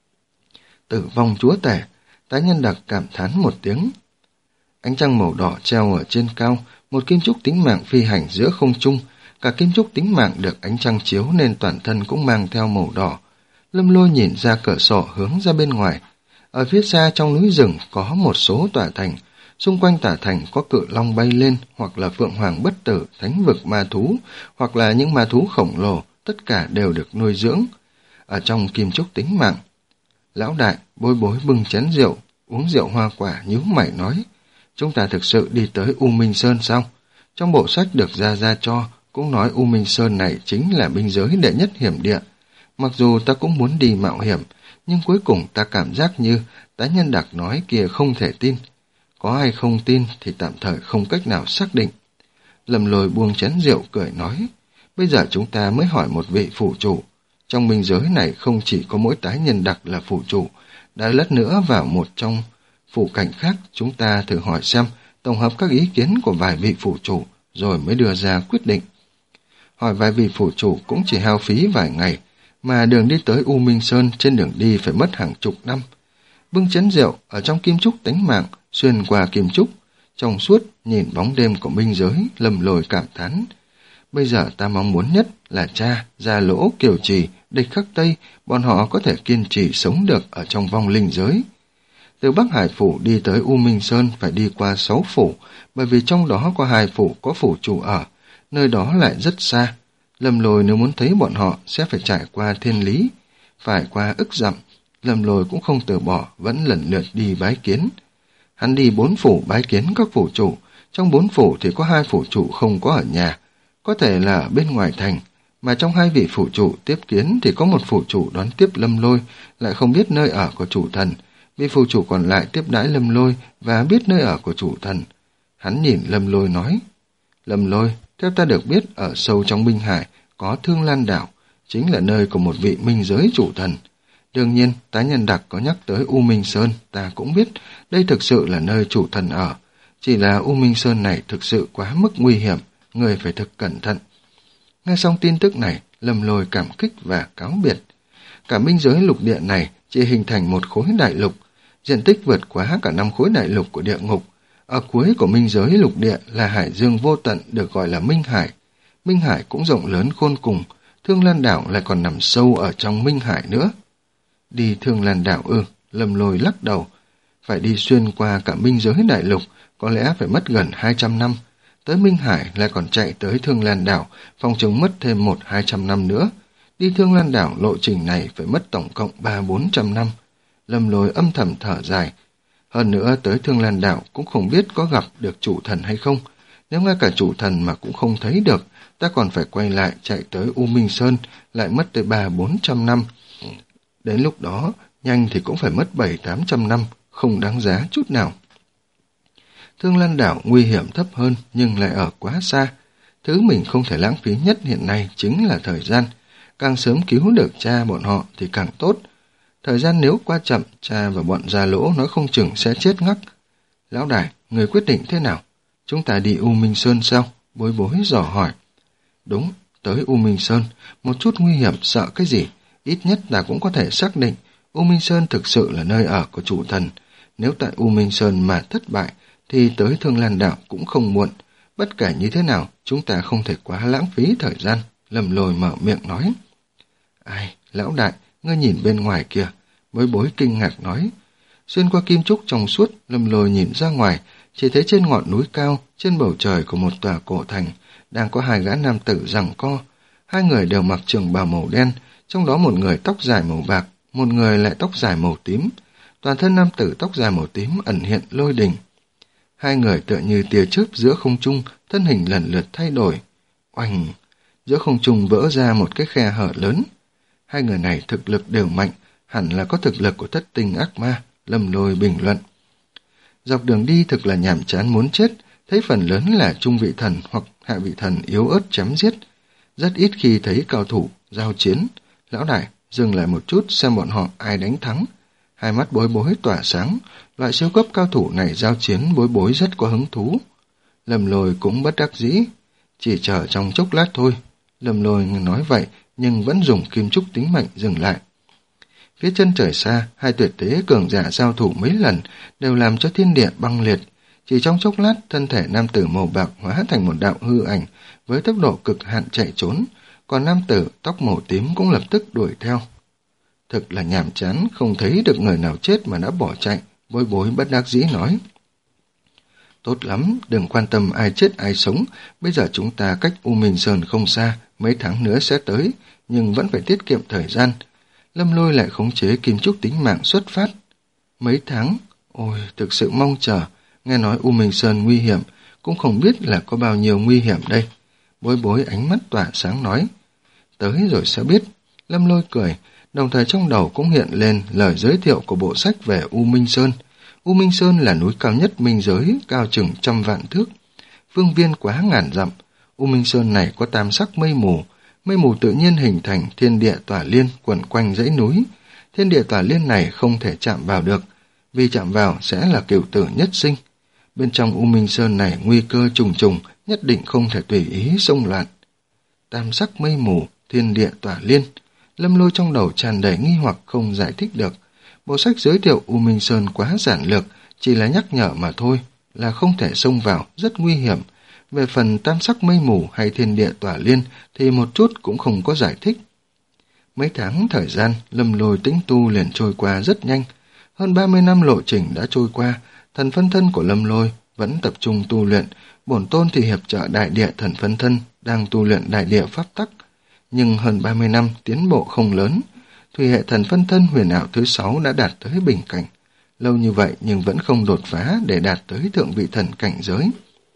[SPEAKER 1] Tử vong chúa tể, Tá Nhân Đặc cảm thán một tiếng. Ánh trăng màu đỏ treo ở trên cao, một kim trúc tính mạng phi hành giữa không trung. Cả kim trúc tính mạng được ánh trăng chiếu nên toàn thân cũng mang theo màu đỏ. Lâm Lôi nhìn ra cửa sổ hướng ra bên ngoài. Ở phía xa trong núi rừng có một số tòa thành. Xung quanh tòa thành có cự long bay lên, hoặc là phượng hoàng bất tử, thánh vực ma thú, hoặc là những ma thú khổng lồ, tất cả đều được nuôi dưỡng. Ở trong kim trúc tính mạng, lão đại, Bối Bối bưng chén rượu, uống rượu hoa quả, nhíu mày nói, chúng ta thực sự đi tới U Minh Sơn sao? Trong bộ sách được ra ra cho, cũng nói U Minh Sơn này chính là binh giới đệ nhất hiểm địa. Mặc dù ta cũng muốn đi mạo hiểm, nhưng cuối cùng ta cảm giác như Tá Nhân Đặc nói kia không thể tin. Có hay không tin thì tạm thời không cách nào xác định. Lâm Lôi buông chén rượu cười nói, bây giờ chúng ta mới hỏi một vị phủ chủ. Trong binh giới này không chỉ có mỗi Tá Nhân Đặc là phủ chủ, đã lát nữa vào một trong phủ cảnh khác, chúng ta thử hỏi xem, tổng hợp các ý kiến của vài vị phủ chủ, rồi mới đưa ra quyết định. Hỏi vài vị phủ chủ cũng chỉ hao phí vài ngày, mà đường đi tới U Minh Sơn trên đường đi phải mất hàng chục năm. bưng chén rượu ở trong kim trúc tánh mạng, xuyên qua kim trúc, trong suốt nhìn bóng đêm của minh giới. Lâm Lôi cảm thán: bây giờ ta mong muốn nhất là cha, Gia Lỗ, Kiều Trì, Địch Khắc Tây, bọn họ có thể kiên trì sống được ở trong vong linh giới. Từ Bắc Hải Phủ đi tới U Minh Sơn phải đi qua sáu phủ, bởi vì trong đó có hai phủ có phủ chủ ở, nơi đó lại rất xa. Lâm Lôi nếu muốn thấy bọn họ sẽ phải trải qua Thiên Lý, phải qua ức dặm. Lâm Lôi cũng không từ bỏ, vẫn lần lượt đi bái kiến. Hắn đi bốn phủ bái kiến các phủ chủ, trong bốn phủ thì có hai phủ chủ không có ở nhà, có thể là ở bên ngoài thành, mà trong hai vị phủ chủ tiếp kiến thì có một phủ chủ đón tiếp Lâm Lôi, lại không biết nơi ở của chủ thần, vị phủ chủ còn lại tiếp đãi Lâm Lôi và biết nơi ở của chủ thần. Hắn nhìn Lâm Lôi nói: Lâm Lôi, theo ta được biết ở sâu trong Minh Hải có Thương Lan Đảo, chính là nơi của một vị minh giới chủ thần. Đương nhiên, tá nhân đặc có nhắc tới U Minh Sơn, ta cũng biết đây thực sự là nơi chủ thần ở. Chỉ là U Minh Sơn này thực sự quá mức nguy hiểm, người phải thực cẩn thận. Nghe xong tin tức này, Lâm Lôi cảm kích và cáo biệt. Cả minh giới lục địa này chỉ hình thành một khối đại lục, diện tích vượt quá cả năm khối đại lục của địa ngục. Ở cuối của minh giới lục địa là hải dương vô tận, được gọi là Minh Hải. Minh Hải cũng rộng lớn khôn cùng, Thương Lan Đảo lại còn nằm sâu ở trong Minh Hải nữa. Đi Thương Lan Đảo ư? Lâm Lôi lắc đầu. Phải đi xuyên qua cả minh giới đại lục, có lẽ phải mất gần hai trăm năm. Tới Minh Hải lại còn chạy tới Thương Lan Đảo, phòng chừng mất thêm một hai trăm năm nữa. Đi Thương Lan Đảo lộ trình này phải mất tổng cộng ba bốn trăm năm. Lâm Lôi âm thầm thở dài. Hơn nữa tới Thương Lan Đảo cũng không biết có gặp được chủ thần hay không. Nếu ngay cả chủ thần mà cũng không thấy được, ta còn phải quay lại chạy tới U Minh Sơn, lại mất tới ba bốn trăm năm. Đến lúc đó, nhanh thì cũng phải mất bảy tám trăm năm, không đáng giá chút nào. Thương Lan Đảo nguy hiểm thấp hơn nhưng lại ở quá xa. Thứ mình không thể lãng phí nhất hiện nay chính là thời gian. Càng sớm cứu được cha bọn họ thì càng tốt. Thời gian nếu qua chậm, cha và bọn Gia Lỗ nói không chừng sẽ chết ngắc. Lão đại, người quyết định thế nào? Chúng ta đi U Minh Sơn sao? Bối Bối dò hỏi. Đúng, tới U Minh Sơn, một chút nguy hiểm sợ cái gì? Ít nhất ta cũng có thể xác định U Minh Sơn thực sự là nơi ở của chủ thần. Nếu tại U Minh Sơn mà thất bại, thì tới Thương Lan Đảo cũng không muộn. Bất kể như thế nào, chúng ta không thể quá lãng phí thời gian. Lâm Lôi mở miệng nói. Ai, lão đại, ngươi nhìn bên ngoài kìa. Bối Bối kinh ngạc nói. Xuyên qua kim trúc trong suốt, Lâm Lôi nhìn ra ngoài, chỉ thấy trên ngọn núi cao, trên bầu trời của một tòa cổ thành, đang có hai gã nam tử giằng co. Hai người đều mặc trường bào màu đen, trong đó một người tóc dài màu bạc, một người lại tóc dài màu tím. Toàn thân nam tử tóc dài màu tím ẩn hiện lôi đình. Hai người tựa như tia chớp giữa không trung, thân hình lần lượt thay đổi. Oanh! Giữa không trung vỡ ra một cái khe hở lớn. Hai người này thực lực đều mạnh, hẳn là có thực lực của thất tinh ác ma. Lâm Lôi bình luận. Dọc đường đi thực là nhàm chán muốn chết, thấy phần lớn là trung vị thần hoặc hạ vị thần yếu ớt chém giết. Rất ít khi thấy cao thủ giao chiến. Lão đại, dừng lại một chút xem bọn họ ai đánh thắng. Hai mắt Bối Bối tỏa sáng, loại siêu cấp cao thủ này giao chiến Bối Bối rất có hứng thú. Lâm Lôi cũng bất đắc dĩ, chỉ chờ trong chốc lát thôi. Lâm Lôi nói vậy nhưng vẫn dùng kim trúc tính mệnh dừng lại. Phía chân trời xa, hai tuyệt thế cường giả giao thủ mấy lần đều làm cho thiên địa băng liệt. Chỉ trong chốc lát, thân thể nam tử màu bạc hóa thành một đạo hư ảnh với tốc độ cực hạn chạy trốn, còn nam tử tóc màu tím cũng lập tức đuổi theo. Thực là nhàm chán, không thấy được người nào chết mà đã bỏ chạy. Bối Bối bất đắc dĩ nói. Tốt lắm, đừng quan tâm ai chết ai sống, bây giờ chúng ta cách U Minh Sơn không xa, mấy tháng nữa sẽ tới, nhưng vẫn phải tiết kiệm thời gian. Lâm Lôi lại khống chế kim trúc tính mạng xuất phát. Mấy tháng? Ôi, thực sự mong chờ, nghe nói U Minh Sơn nguy hiểm, cũng không biết là có bao nhiêu nguy hiểm đây. Bối Bối ánh mắt tỏa sáng nói. Tới rồi sẽ biết. Lâm Lôi cười, đồng thời trong đầu cũng hiện lên lời giới thiệu của bộ sách về U Minh Sơn. U Minh Sơn là núi cao nhất minh giới, cao chừng trăm vạn thước. Phương viên quá ngàn dặm. U Minh Sơn này có tam sắc mây mù. Mây mù tự nhiên hình thành thiên địa tỏa liên quẩn quanh dãy núi. Thiên địa tỏa liên này không thể chạm vào được, vì chạm vào sẽ là cửu tử nhất sinh. Bên trong U Minh Sơn này nguy cơ trùng trùng, nhất định không thể tùy ý xông loạn. Tam sắc mây mù, thiên địa tỏa liên. Lâm Lôi trong đầu tràn đầy nghi hoặc không giải thích được. Bộ sách giới thiệu U Minh Sơn quá giản lược, chỉ là nhắc nhở mà thôi, là không thể xông vào, rất nguy hiểm. Về phần tam sắc mây mù hay thiên địa tỏa liên thì một chút cũng không có giải thích. Mấy tháng thời gian, Lâm Lôi tĩnh tu liền trôi qua rất nhanh. Hơn ba mươi năm lộ trình đã trôi qua, thần phân thân của Lâm Lôi vẫn tập trung tu luyện, bổn tôn thì hiệp trợ đại địa thần phân thân đang tu luyện đại địa pháp tắc. Nhưng hơn ba mươi năm tiến bộ không lớn, thủy hệ thần phân thân huyền ảo thứ sáu đã đạt tới bình cảnh. Lâu như vậy nhưng vẫn không đột phá để đạt tới thượng vị thần cảnh giới.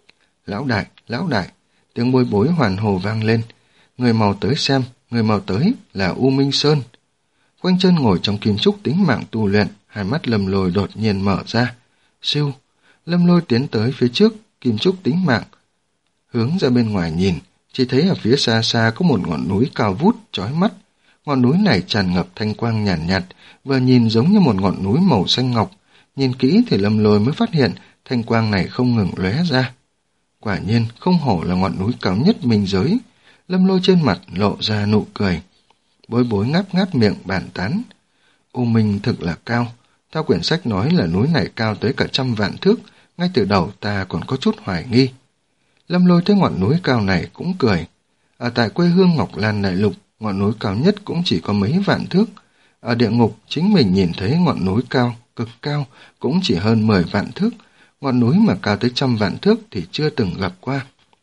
[SPEAKER 1] Lão đại, lão đại, tiếng bối bối hoàn hồ vang lên. Người mau tới xem, người mau tới là U Minh Sơn. Quanh chân ngồi trong kim trúc tính mạng tu luyện, hai mắt Lâm Lôi đột nhiên mở ra. Siêu, Lâm Lôi tiến tới phía trước, kim trúc tính mạng. Hướng ra bên ngoài nhìn, chỉ thấy ở phía xa xa có một ngọn núi cao vút, chói mắt. Ngọn núi này tràn ngập thanh quang nhàn nhạt, nhạt, vừa nhìn giống như một ngọn núi màu xanh ngọc. Nhìn kỹ thì Lâm Lôi mới phát hiện thanh quang này không ngừng lóe ra. Quả nhiên không hổ là ngọn núi cao nhất minh giới. Lâm Lôi trên mặt lộ ra nụ cười. Bối bối ngáp ngáp miệng bàn tán. U Minh thực là cao. Theo quyển sách nói là núi này cao tới cả trăm vạn thước. Ngay từ đầu ta còn có chút hoài nghi. Lâm Lôi thấy ngọn núi cao này cũng cười. Ở tại quê hương Ngọc Lan Đại Lục, ngọn núi cao nhất cũng chỉ có mấy vạn thước. Ở địa ngục, chính mình nhìn thấy ngọn núi cao, cực cao, cũng chỉ hơn mười vạn thước. Ngọn núi mà cao tới trăm vạn thước thì chưa từng gặp qua.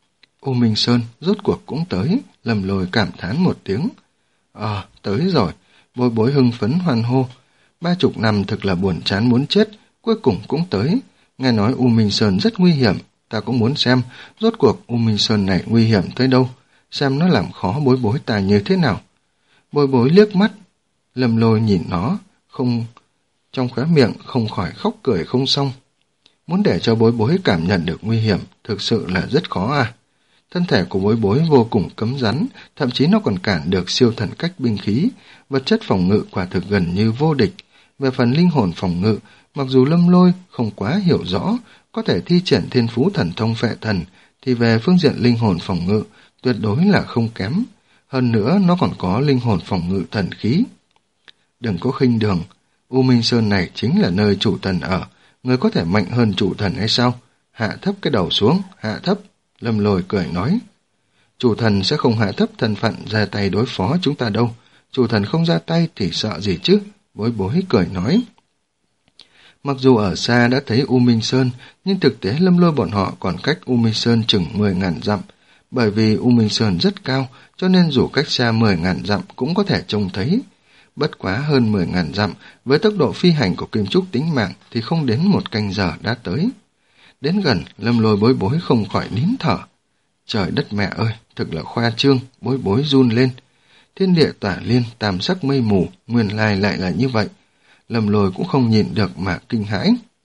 [SPEAKER 1] U Minh Sơn rốt cuộc cũng tới, Lâm Lôi cảm thán một tiếng. Ờ, à, tới rồi, bối bối hưng phấn hoan hô. Ba chục năm thực là buồn chán muốn chết, cuối cùng cũng tới. Nghe nói U Minh Sơn rất nguy hiểm, ta cũng muốn xem, rốt cuộc U Minh Sơn này nguy hiểm tới đâu, xem nó làm khó bối bối ta như thế nào. Bối bối liếc mắt, Lâm Lôi nhìn nó, không trong khóe miệng không khỏi khóc cười không xong. Muốn để cho bối bối cảm nhận được nguy hiểm thực sự là rất khó à. Thân thể của bối bối vô cùng cứng rắn, thậm chí nó còn cản được siêu thần cách binh khí, vật chất phòng ngự quả thực gần như vô địch. Về phần linh hồn phòng ngự, mặc dù Lâm Lôi không quá hiểu rõ, có thể thi triển thiên phú thần thông phệ thần, thì về phương diện linh hồn phòng ngự, tuyệt đối là không kém. Hơn nữa nó còn có linh hồn phòng ngự thần khí. Đừng có khinh đường, U Minh Sơn này chính là nơi chủ thần ở, người có thể mạnh hơn chủ thần hay sao? Hạ thấp cái đầu xuống, hạ thấp. Lâm Lôi cười nói. Chủ thần sẽ không hạ thấp thân phận ra tay đối phó chúng ta đâu. Chủ thần không ra tay thì sợ gì chứ? Bối bối cười nói. Mặc dù ở xa đã thấy U Minh Sơn, nhưng thực tế Lâm Lôi bọn họ còn cách U Minh Sơn chừng mười ngàn dặm. Bởi vì U Minh Sơn rất cao, cho nên dù cách xa mười ngàn dặm cũng có thể trông thấy. Bất quá hơn mười ngàn dặm, với tốc độ phi hành của kim trúc tính mạng thì không đến một canh giờ đã tới. Đến gần, Lâm Lôi bối bối không khỏi nín thở. Trời đất mẹ ơi, thực là khoa trương, bối bối run lên. Thiên địa tỏa liên, tam sắc mây mù, nguyên lai lại là như vậy. Lâm Lôi cũng không nhìn được mà kinh hãi.